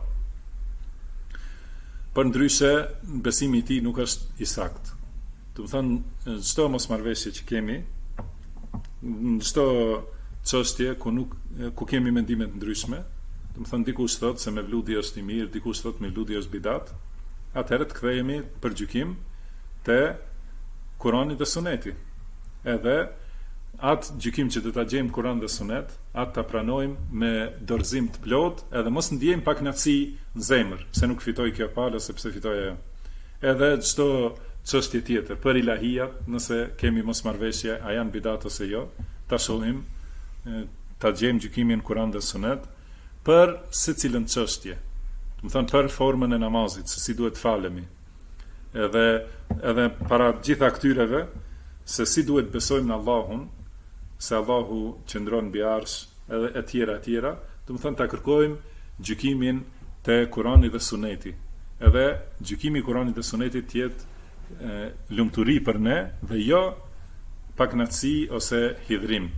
Për ndryshe, besimi i tij nuk është i saktë. Do të thënë, çdo mosmarrveshje që kemi, në çdo çështje ku kemi mendime të ndryshme, do të thënë dikush thotë se me vludi është i mirë, dikush thotë me vludi është bidat, atëherë të kthehemi për gjykim te Kurani dhe Suneti. Edhe atë gjykim që do ta gjejmë Kur'an dhe Sunet, atë ta pranojmë me dorëzim të plot, edhe mos ndjejmë paknatësi në zemër, pse nuk fitoj kjo palë ose pse fitoj ajo. Edhe çdo çështje tjetër për ilahijat, nëse kemi mosmarrveshje, a janë bidat ose jo, ta shohim, ta gjejmë gjykimin Kur'an dhe Sunet për secilën çështje. Do të thonë për formën e namazit, se si duhet falemi. Edhe para gjitha këtyreve, se si duhet besojmë në Allahun, se Allahu qëndron mbi arsh, edhe e tjera, do të thonë ta kërkojmë gjykimin te Kurani dhe Suneti. Edhe gjykimi i Kuranit dhe Sunetit të jetë lumturi për ne dhe jo paknatësi ose hidhrim.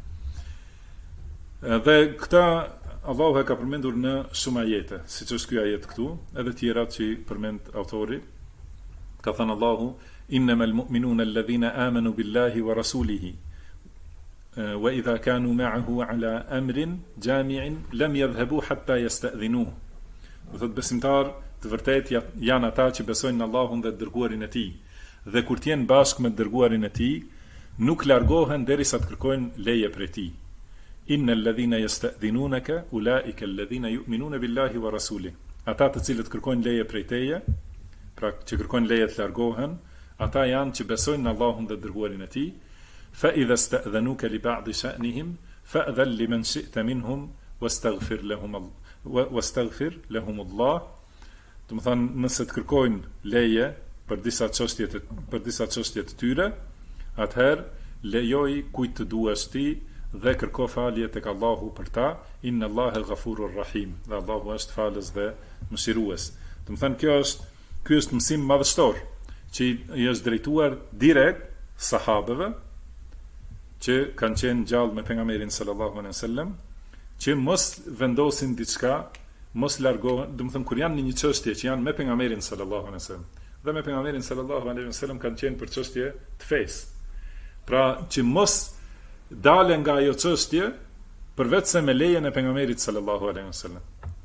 Dhe këta Allahu e ka përmendur në shumë ajete, siç është ky ajet këtu, edhe tjera që përmend autori. Ka thënë Allahu: "Innamal mu'minuna alladhina amanu billahi wa rasulihi wa idha kanu ma'ahu ala amrin jami'in lam yadhhabu hatta yasta'dhinuhu." Do thotë besimtar të vërtet janë ata që besojnë në Allahun dhe të dërguarin e tij, dhe kur të jenë bashkë me të dërguarin e tij, nuk largohen derisa të kërkojnë leje prej tij. Innal ladhina yasta'dhinunaka ulaika alladhina yu'minuna billahi wa rasulihi. Ata të cilët kërkojnë leje prej teje, pra që kërkojnë leje të largohen, ata janë që besojnë në Allahun dhe të dërguarin e tij. Fa idha sta'dhanuka li ba'di sha'nihim fa'dhal liman shi'ta minhum wastaghfir lahum Allah. Do të thonë, nëse të kërkojnë leje për disa çështje të tyre, atëherë lejoj kujt të duash ti dhe kërko falje tek Allahu për ta. Inna Allaha ghafurur rahim. Dhe Allahu është falës dhe mëshirues. Do të thonë, ky është mësim madhështor që i është drejtuar direkt sahabeve që kanë qenë gjallë me pejgamberin sallallahu alaihi wasallam, që mos vendosin diçka, mos largohen, do të thënë kur janë në një çështje që janë me pejgamberin sallallahu alaihi wasallam. Dhe me pejgamberin sallallahu alaihi wasallam kanë qenë për çështje të fesë. Pra që mos dalen nga ajo çështje përveç se me lejen e pejgamberit sallallahu alaihi wasallam.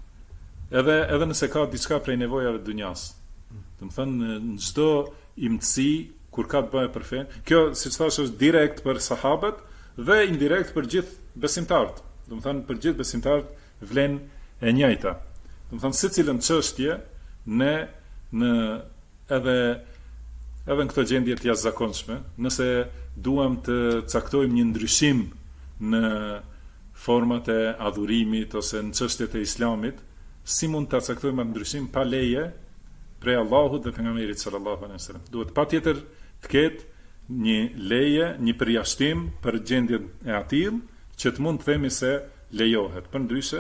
Edhe nëse ka diçka prej nevojave të dunjas. Do të thënë në çdo imtësi kur ka të bëjë për fen. Kjo, siç thash, është direkt për sahabët dhe indirekt për gjithë besimtarët. Do të thënë për gjithë besimtarët vlen e njëjta. Do të thënë secilën çështje ne në edhe në këto gjendje të jashtëzakonshme, nëse duam të caktojmë një ndryshim në format e adhurimit ose në çështjet e Islamit, si mund ta caktojmë atë ndryshim pa leje prej Allahut dhe pejgamberit sallallahu alaihi wasallam? Duhet patjetër të ketë një leje, një përjashtim për gjendjen e atill që të mund të themi se lejohet. Përndryshe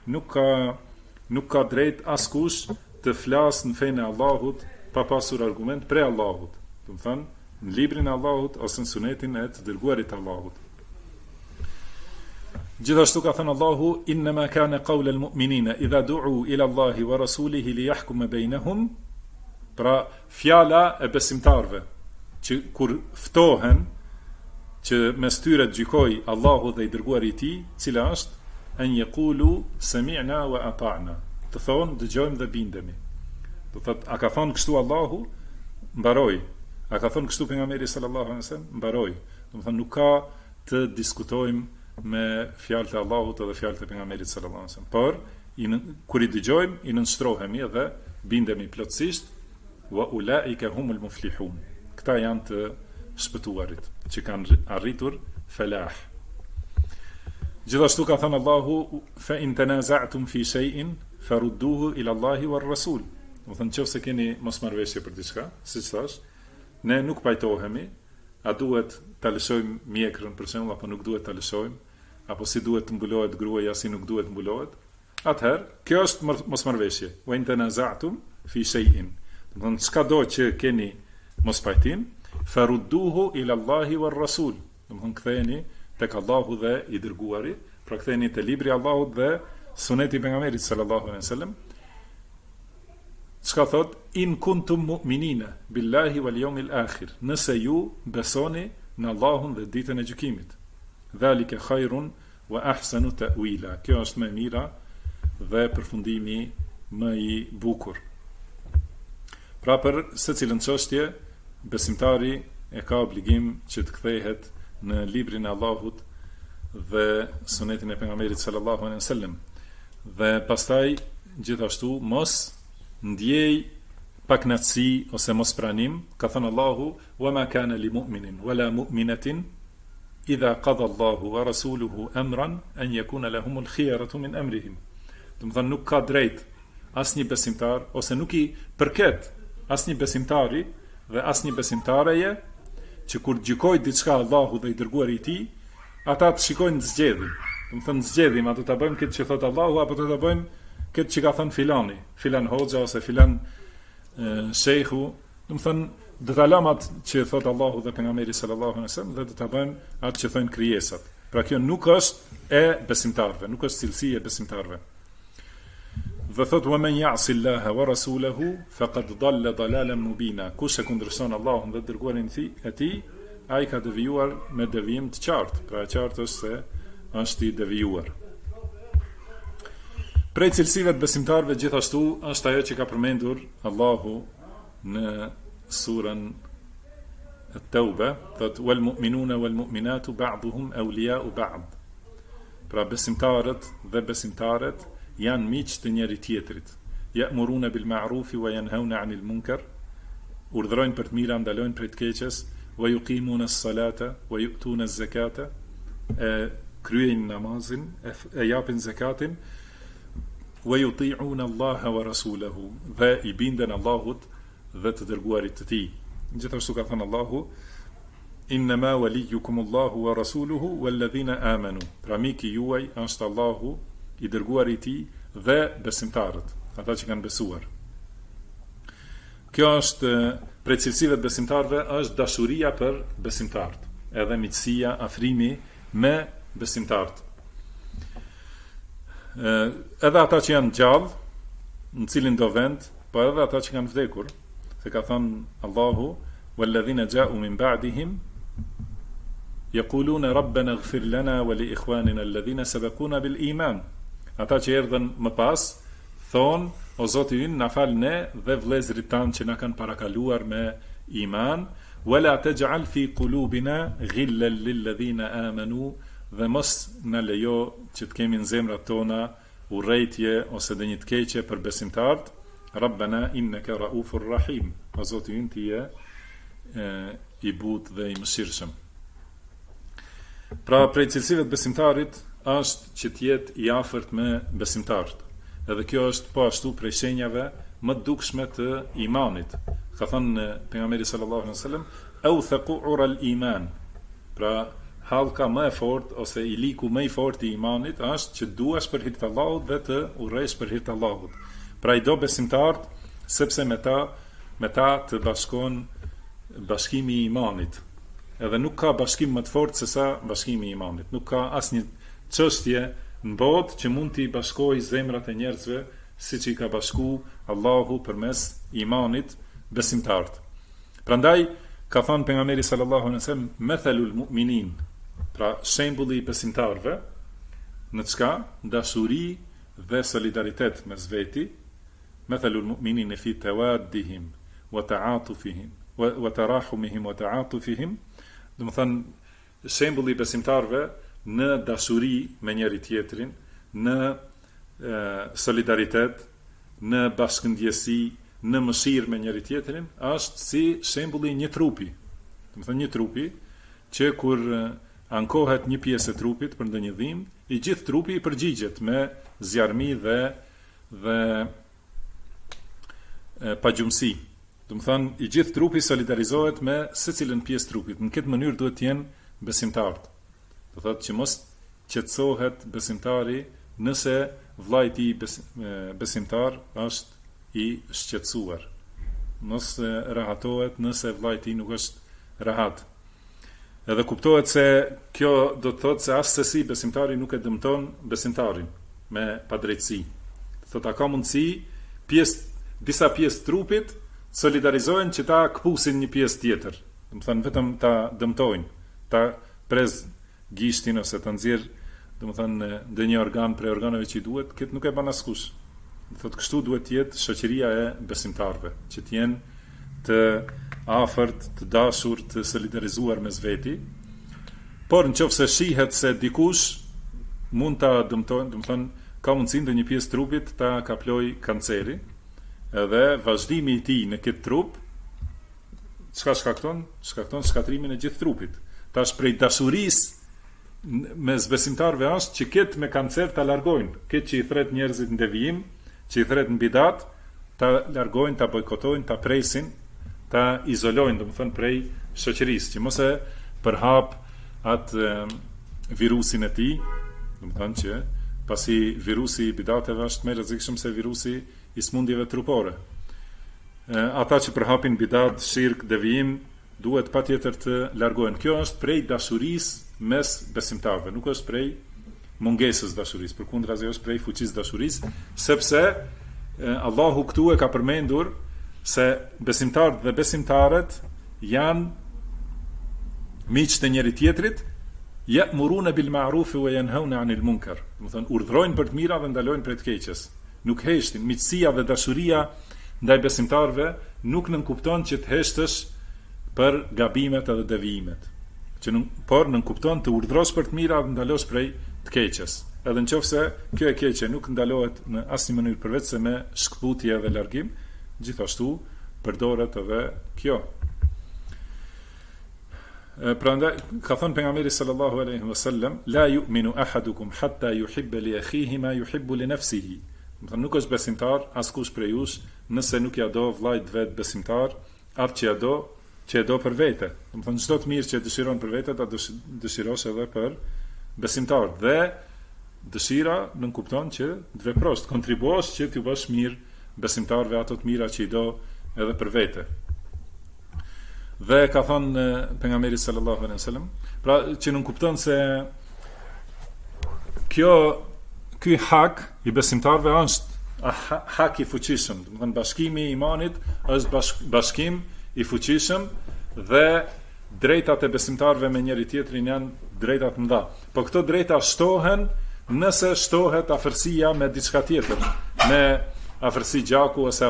nuk ka drejt askush të flasë në fejnë e Allahut pa pasur argument pre Allahut. Do të thënë, në librin e Allahut ose në sunetin e të dërguarit të Allahut. Gjithashtu ka thënë Allahu, innama kana qawla al-mu'minina idha du'u ila Allahi wa rasulihi li yahkuma bainahum, pra fjala e besimtarve që kur ftohen që mes tyre të gjykoj Allahu dhe i dërguari i tij, cila është an yaqulu sami'na wa ata'na, të thonë dëgjojmë dhe bindemi. Do thotë, a ka thonë kështu Allahu? Mbaroj. A ka thonë kështu pejgamberi sallallahu alaihi wasallam? Mbaroj. Do të thonë, nuk ka të diskutojmë me fjalët e Allahut edhe fjalët e pejgamberit sallallahu alaihi wasallam. Por kur i dëgjojmë, i nënshtrohemi dhe bindemi plotësisht, wa ulaika humul muflihun. Këta janë të shpëtuarit, që kanë arritur falah. Gjithashtu ka thënë Allahu, fa in tanaza'tum fi shay'in farudduhu ila Allahi war rasul. Do thënë, nëse keni mosmarrëveshje për diçka, siç thash, ne nuk pajtohemi, a duhet ta lëshojmë mjekrën për shembull apo nuk duhet ta lëshojmë, apo si duhet të mbulohet gruaja, si nuk duhet mbulohet. Atëherë, kjo është mosmarrëveshje. Wa in tanaza'tum fi shay'in. Do thënë, çka do që keni mos pajtim, farudduhu ila Allahi war rasul. Do thënë, ktheheni tek Allahu dhe i dërguari, pra ktheheni te libri i Allahut dhe suneti i pejgamberit sallallahu alaihi wasallam. Çka thot, in kuntum mu'minina billahi wal yawmil akhir, nëse ju besoni në Allahun dhe ditën e gjykimit. Dhalika khairun wa ahsanu ta'wila. Kjo është më e mira dhe përfundimi më i bukur. Pra për secilën çështje, besimtari e ka obligim që të kthehet në librin e Allahut dhe sunetin e pejgamberit sallallahu alaihi wasallam. Dhe pastaj gjithashtu mos ndjej paknatësi ose mos pranim, ka thënë Allahu, wa ma kana li mu'minin wala mu'minatin idha qada Allahu wa rasuluhu amran an yakuna lahumul khiyaratu min amrihim. Do të thonë, nuk ka drejt asnjë besimtar ose nuk i përket asnjë besimtari dhe asnjë besimtareje që kur gjykoj diçka Allahu dhe i dërguari i tij, ata të shikojnë zgjedhjen. Do të thonë, zgjedhim, a do ta bëjmë këtë që thot Allahu apo do ta bëjmë këtë që ka thënë filani, filan hoxha ose filan shejhu. Do të thonë, do ta lëm atë që thot Allahu dhe pejgamberi sallallahu alaihi wasallam dhe do ta bëjmë atë që thonë krijesat. Pra kjo nuk është e besimtarëve, nuk është cilësi e besimtarëve. Dhe thot, wa man ya'si Allaha wa rasulahu faqad dalla dalalan mubina. Kush e kundërshton Allahun dhe dërguarin e tij, ai ka devijuar me devijim të qartë. Pra e qartë është se është i devijuar. Prej cilësive të besimtarëve gjithashtu është ajo që ka përmendur Allahu në surën At-Tauba, thot wal mu'minuna wal mu'minatu ba'duhum awliya'u ba'd. Pra besimtarët dhe besimtaret janë miq të njëri tjetrit. Ya'muruna bil ma'rufi wa yanhauna 'anil munkar. Urdhërojnë për të mira, ndalojnë prej të keqes, wa yuqimuna as-salata wa yu'tuna az-zakata. Kryejnë namazin, e japin zakatin, wa yuti'una Allaha wa rasulahu, dhe i binden Allahut dhe të dërguarit të tij. Gjithashtu ka thënë Allahu, innama waliyukum Allahu wa rasuluhu walladhina amanu. Pra miki juaj është Allahu, i dërguari i tij dhe besimtarët, ata që kanë besuar. Kjo është prej cilësive të besimtarëve, është dashuria për besimtarët, edhe miqësia, afrimi me besimtarët. Edhe ata që janë gjallë në cilin do vend, po edhe ata që kanë vdekur, se ka thënë Allahu, walladhina ja'u min ba'dihim yaquluna rabbana ighfir lana wa li ikhwanina alladhina sabaquna bil iman. Ata që erdhën më pas thonë, o Zoti ynë, na fal ne dhe vëllezërit tanë që na kanë parakaluar me iman, wala taj'al fi qulubina ghillan lil ladhina amanu, dhe mos na lejo që të kemi në zemrat tona urrejtje ose dhe një të keqe për besimtarët. Rabbana innaka raufur rahim. O Zoti ynë, ti je i butë dhe i mëshirshëm. Pra prej cilësive të besimtarit është që të jetë i afërt me besimtarët. Edhe kjo është po ashtu prej shenjave më të dukshme të imanit. Ka thënë pejgamberi sallallahu alaihi wasallam, awthaqu ura al-iman. Pra hallka më e fortë ose i liku më i fortë i imanit është që duash për hir të Allahut dhe të urresh për hir të Allahut. Pra i do besimtarët sepse me ta të bashkon bashkimi i imanit. Edhe nuk ka bashkim më të fortë se sa bashkimi i imanit. Nuk ka asnjë çështje në botë që mund t'i bashkojë zemrat e njerëzve siç i ka bashku Allahu përmes imanit besimtarët. Prandaj ka thënë pejgamberi sallallahu alaihi wasallam mathalul mu'minin, pra shembulli i besimtarëve në çka? Dashuri dhe solidaritet mes veti. Mathalul mu'minin fi tawaddihim wa ta'atufihim wa tarahumihim wa ta'atufihim. Do të thënë shembulli i besimtarëve në dashuri me njëri tjetrin, në solidaritet, në bashkëndjesi, në mëshirë me njëri tjetrin, është si shembulli i një trupi. Do të thënë një trupi që kur ankohet një pjesë e trupit për ndonjë dhimbje, i gjithë trupi i përgjigjet me zjarmi dhe pagjumësi. Do të thënë i gjithë trupi solidarizohet me secilën pjesë trupit. Në këtë mënyrë duhet të jenë besimtarët. Do thotë që mos qetësohet besimtari nëse vllai i tij besimtar është i shqetësuar. Mos rahatohet nëse vllai i tij nuk është rahat. Edhe kuptohet se kjo do të thotë se asesi besimtari nuk e dëmton besimtarin me padrejtësi. Thotë ka mundësi disa pjesë trupit solidarizohen që ta kpusin një pjesë tjetër. Do të thënë vetëm ta dëmtojnë, ta prez gishtin ose ta nxjerr, do të thënë ndonjë organ prej organeve që i duhet, këtë nuk e bën askush. Do thotë kështu duhet të jetë shoqëria e besimtarëve, që të jenë të afërt, të dashur, të solidarizuar mes veti. Por nëse shihet se dikush mund ta dëmtojnë, do të thënë ka mundësi ndonjë pjesë trupit ta kaploj kanceri, edhe vazhdimi i tij në këtë trup çka shkakton shkatrimin e gjithë trupit. Tash prej dashurisë mes besimtarëve është që këtë me kancer ta largojnë, këtë që i thret njerëzit në devijim, që i thret në bidat, ta largojnë, ta bojkotojnë, ta presin, ta izolojnë, domethënë prej shoqërisë, që mos e përhap atë virusin e tij, domethënë që pasi virusi i bidateve është më rrezikshëm se virusi i smundjeve trupore. Ata që përhapin bidat, shirk, devijim, duhet patjetër të largohen. Kjo është prej dashurisë mes besimtarëve, nuk është prej mungesës dashurisë, përkundrazi është prej fuqisë dashurisë, sepse Allahu këtu e ka përmendur se besimtarët dhe besimtarët janë miq të njëri tjetrit, ya'muruna bil ma'ruf wa yanhauna 'anil munkar. Do të thonë urdhrojnë për të mira dhe ndalojnë për të keqes. Nuk heshtin, miqësia dhe dashuria ndaj besimtarëve nuk nënkupton që të heshtësh për gabimet edhe devijimet. Por nënkupton të urdhrosh për të mira dhe ndalosh prej të keqes. Edhe nëse kjo e keqe nuk ndalohet në asnjë mënyrë përveç se me shkputje dhe largim, gjithashtu përdoret edhe kjo. Prandaj ka thënë pejgamberi sallallahu alaihi wasallam, la yu'minu ahadukum hatta yuhibba li akhihi ma yuhibbu li nafsihi. Do nuk është besimtar askush prej jush nëse nuk ja do vllajt vet besimtar atë që e do për vete. Do të thonë çdo të mirë që dëshiron për vete ta dëshirosh edhe për besimtar. Dhe dëshira nënkupton që të veprosh, të kontribuosh që t'ju bësh mirë besimtarve ato të mira që i do edhe për vete. Dhe ka thënë pejgamberi sallallahu alaihi wasallam, pra që nënkupton se ky hak i besimtarve është hak i fuqishëm. Do të thënë bashkimi i imanit është bashkim i fuqishëm dhe drejtat e besimtarve me njëri tjetrin janë drejta të mëdha. Po këto drejta shtohen nëse shtohet afërsia me diçka tjetër, me afërsi gjaku ose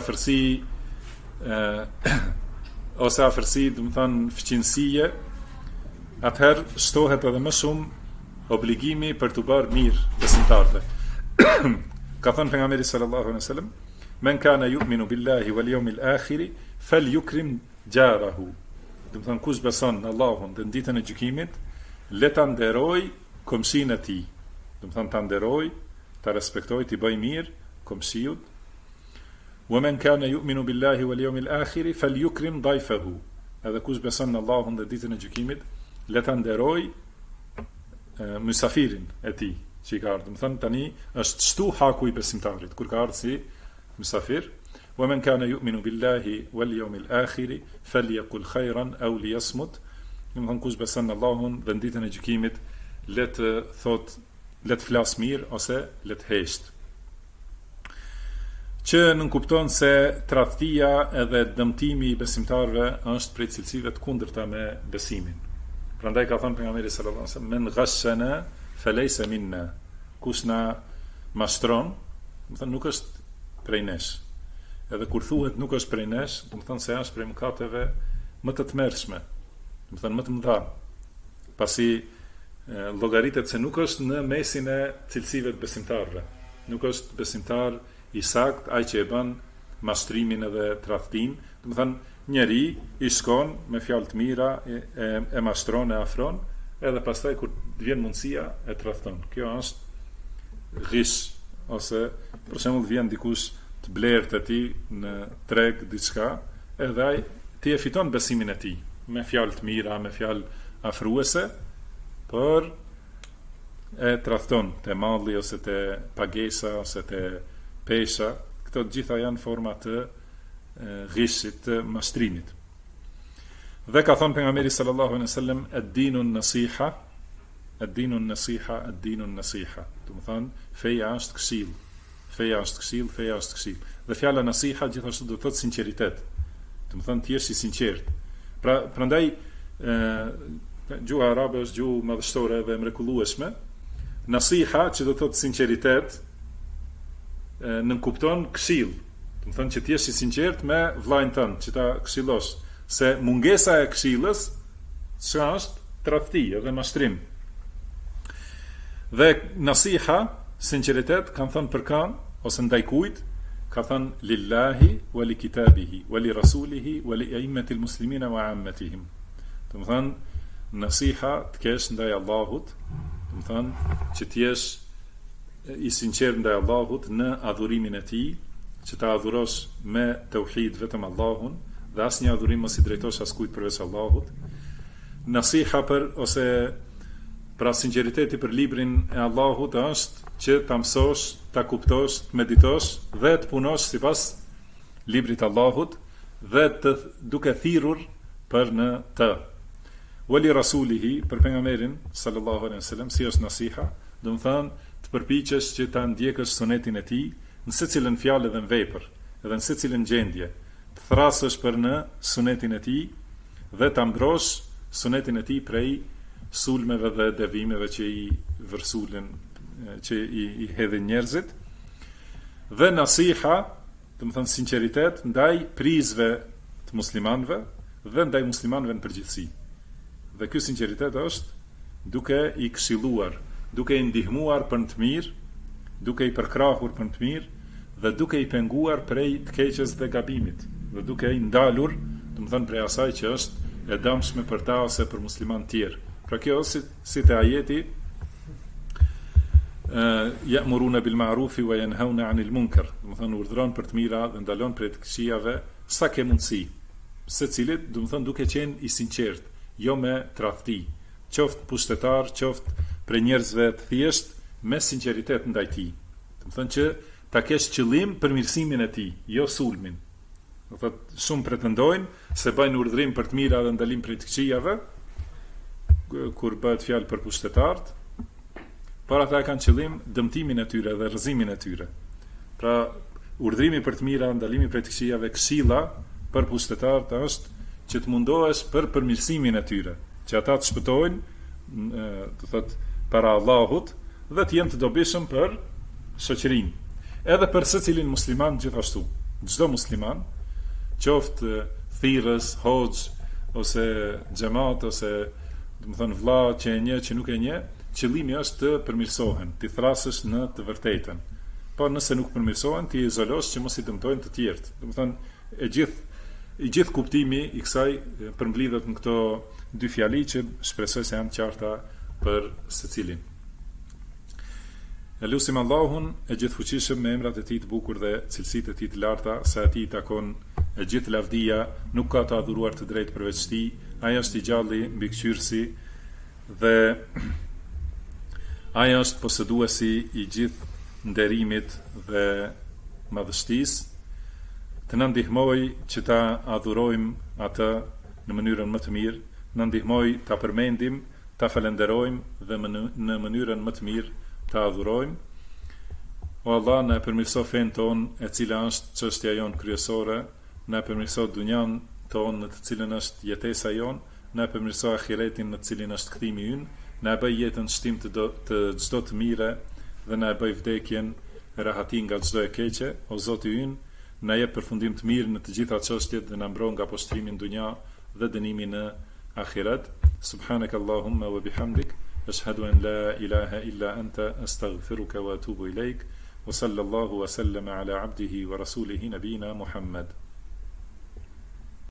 afërsi, do të thënë fqinësie, atëherë shtohet edhe më shumë obligimi për të bërë mirë besimtarve. Ka thënë pejgamberi sallallahu alaihi wasallam, men kana yu'minu billahi wal yawmil akhir falyukrim jarahu. Do të thënë kush beson në Allahun dhe në ditën e gjykimit, le ta nderoj komshin e tij. Do të thënë ta nderoj, ta respektoj, t'i bëj mirë komshiut. Wa men kana yu'minu billahi wal yawmil akhir falyukrim dayfahu. Edhe kush beson në Allahun dhe ditën e gjykimit, le ta nderoj mysafirin e tij që i ka ardhur. Do të thonë tani është shtu haku i besimtarit kur ka ardhur si mysafir. Wa man kana yu'minu billahi wal yawmil akhir falyaqul khayran aw liyasmut. Do të thonë kush beson në Allahun dhe në ditën e gjykimit, le të flas mirë ose le të hesht. Që nënkupton se tradhtia edhe dëmtimi i besimtarëve është prej cilësive të kundërta me besimin. Prandaj ka thënë pejgamberi sallallahu alajhi wasallam: "Men ghashana falaysa minna." Kush na mashtron, do të thonë nuk është prej nesh. Edhe kur thuhet nuk është prej nesh, do të thonë se është prej mëkateve më të tmerrshme, do të thonë më të mëdha. Pasi llogaritet se nuk është në mesin e cilësive të besimtarëve. Nuk është besimtar i sakt ai që e bën mashtrimin edhe tradhtin, do të thonë njeri i shkon me fjalë të mira, e mashtron, e afron, edhe pastaj kur vjen mundësia e tradhton. Kjo është ghish, ose për shembull vjen dikush të blerë të ti në treg diçka, edhe ai ti e fiton besimin e tij me fjalë të mira, me fjalë afruese, por e tradhton te malli ose te pagesa ose te pesha. Këto të gjitha janë forma të ghishit, të mashtrimit. Dhe ka thënë pejgamberi sallallahu alaihi wasallam: "Ad-dinu an-nasiha, ad-dinu an-nasiha, ad-dinu an-nasiha." Do të thonë feja është këshill. Feja është këshill, feja është këshill. Dhe fjala nasiha gjithashtu do të thotë sinqeritet. Do të thonë ti je i sinqert. Prandaj gjuha arabe është gjuhë madhështore dhe mrekullueshme. Nasiha, që do të thotë sinqeritet, nënkupton këshill. Do të thonë që ti je i sinqert me vllajën tënd, që ta këshillosh, se mungesa e këshillës çka është tradhti dhe mashtrim. Dhe nasiha, sinqeritet, kanë thënë për kan ose ndaj kujt, ka thënë lillahi wa li kitabihi wa li rasulihi wa li a'immatil muslimina wa 'ammatihim. Do të thonë nasiha të kesh ndaj Allahut, do të thonë që të jesh i sinqert ndaj Allahut në adhurimin e tij, që ta adhurosh me tauhid vetëm Allahun dhe asnjë adhurim mos i drejtosh askujt përveç Allahut. Nasiha ose pra sinqeriteti për librin e Allahut është që ta mësosh, ta kuptosh, të meditosh dhe të punosh sipas librit të Allahut dhe të duke thirrur për në të. Wali rasulihi, për pejgamberin sallallahu alaihi wasallam, si është nasiha, do të thonë të përpiqesh që ta ndjekësh sunetin e tij në secilën fjalë dhe në vepër, edhe në secilën gjendje, të thrasësh për në sunetin e tij dhe ta mbrosh sunetin e tij prej sulmeve dhe devimeve që i vërsulën, që i hedhin njerëzit. Dhe nasiha, do të thonë sinqeritet ndaj prizve të muslimanëve dhe ndaj muslimanëve në përgjithësi. Dhe ky sinqeritet është duke i këshilluar, duke i ndihmuar për të mirë, duke i përkrahur për të mirë dhe duke i penguar prej të keqes dhe gabimit, dhe duke i ndalur, do të thonë prej asaj që është e dëmshme për ta ose për musliman tjerë. Pra kjo si te ajeti ya'muruna bil ma'rufi wa yanhauna 'anil munkar, do të thonë urdhëron për të mira dhe ndalon prej të këqijave sa ke mundësi. Secilit, do të thonë duke qenë i sinqert, jo me tradhti, qoftë pushtetar, qoftë për njerëzve të thjesht, me sinqeritet ndaj tij. Do të thonë që ta kesh qëllim për mirësimin e tij, jo sulmin. Do thotë shumë pretendojnë se bëjnë urdhërim për të mira dhe ndalim prej të këqijave kur bëhet fjalë për pushtetarët, por ata kanë qëllim dëmtimin e tyre dhe rrëzimin e tyre. Pra, urdhrimi për të mira, ndalimi prej të këqijave, këshilla për pushtetarët është që të mundohesh për përmirësimin e tyre, që ata të shpëtojnë, do thotë para Allahut dhe të jenë të dobishëm për shoqërinë. Edhe për secilin musliman gjithashtu. Çdo musliman, qoftë thirrës, hoxh ose xhamat ose do të thonë vëlla që e njeh, që nuk e njeh, qëllimi është të përmirësohen, të thrasësh në të vërtetën. Po nëse nuk përmirësohen, ti izolosh që mos i dëmtojnë të tjerët. Do të thonë i gjithë kuptimi i kësaj përmbledhet në këto dy fjali që shpresoj se janë qarta për secilin. E lutim Allahun e gjithfuqishëm me emrat e tij të bukur dhe cilësitë e tij të larta, se atij takon e gjithë lavdia, nuk ka të adhuruar të drejtë përveç tij, ai është i gjalli, mbikëqyrësi dhe Ai është posëduesi i gjithë nderimit dhe madhështisë, të na ndihmoj që ta adhurojmë atë në mënyrën më të mirë, na ndihmoj ta përmendim, ta falenderojmë dhe në mënyrën më të mirë ta adhurojmë. O Allah, na përmirëso fen ton, e cila është çështja jon kryesore, na përmirëso dunjan ton në të cilën është jetesa jon, na përmirëso ahiretin në të cilin është kthimi ynë, na bëj jetën shtim të çdo të mire dhe na bëj vdekjen rahatin nga çdo e keqe. O Zoti ynë, na jep përfundim të mirë në të gjitha çështjet dhe na mbron nga poshtrimi në dunja dhe dënimi në ahiret. Subhanakallahumma wa bihamdik, ashhadu an la ilaha illa anta, astaghfiruka wa atubu ilaik. Wa sallallahu wa sallama ala abdihi wa rasulihi nabina Muhammad.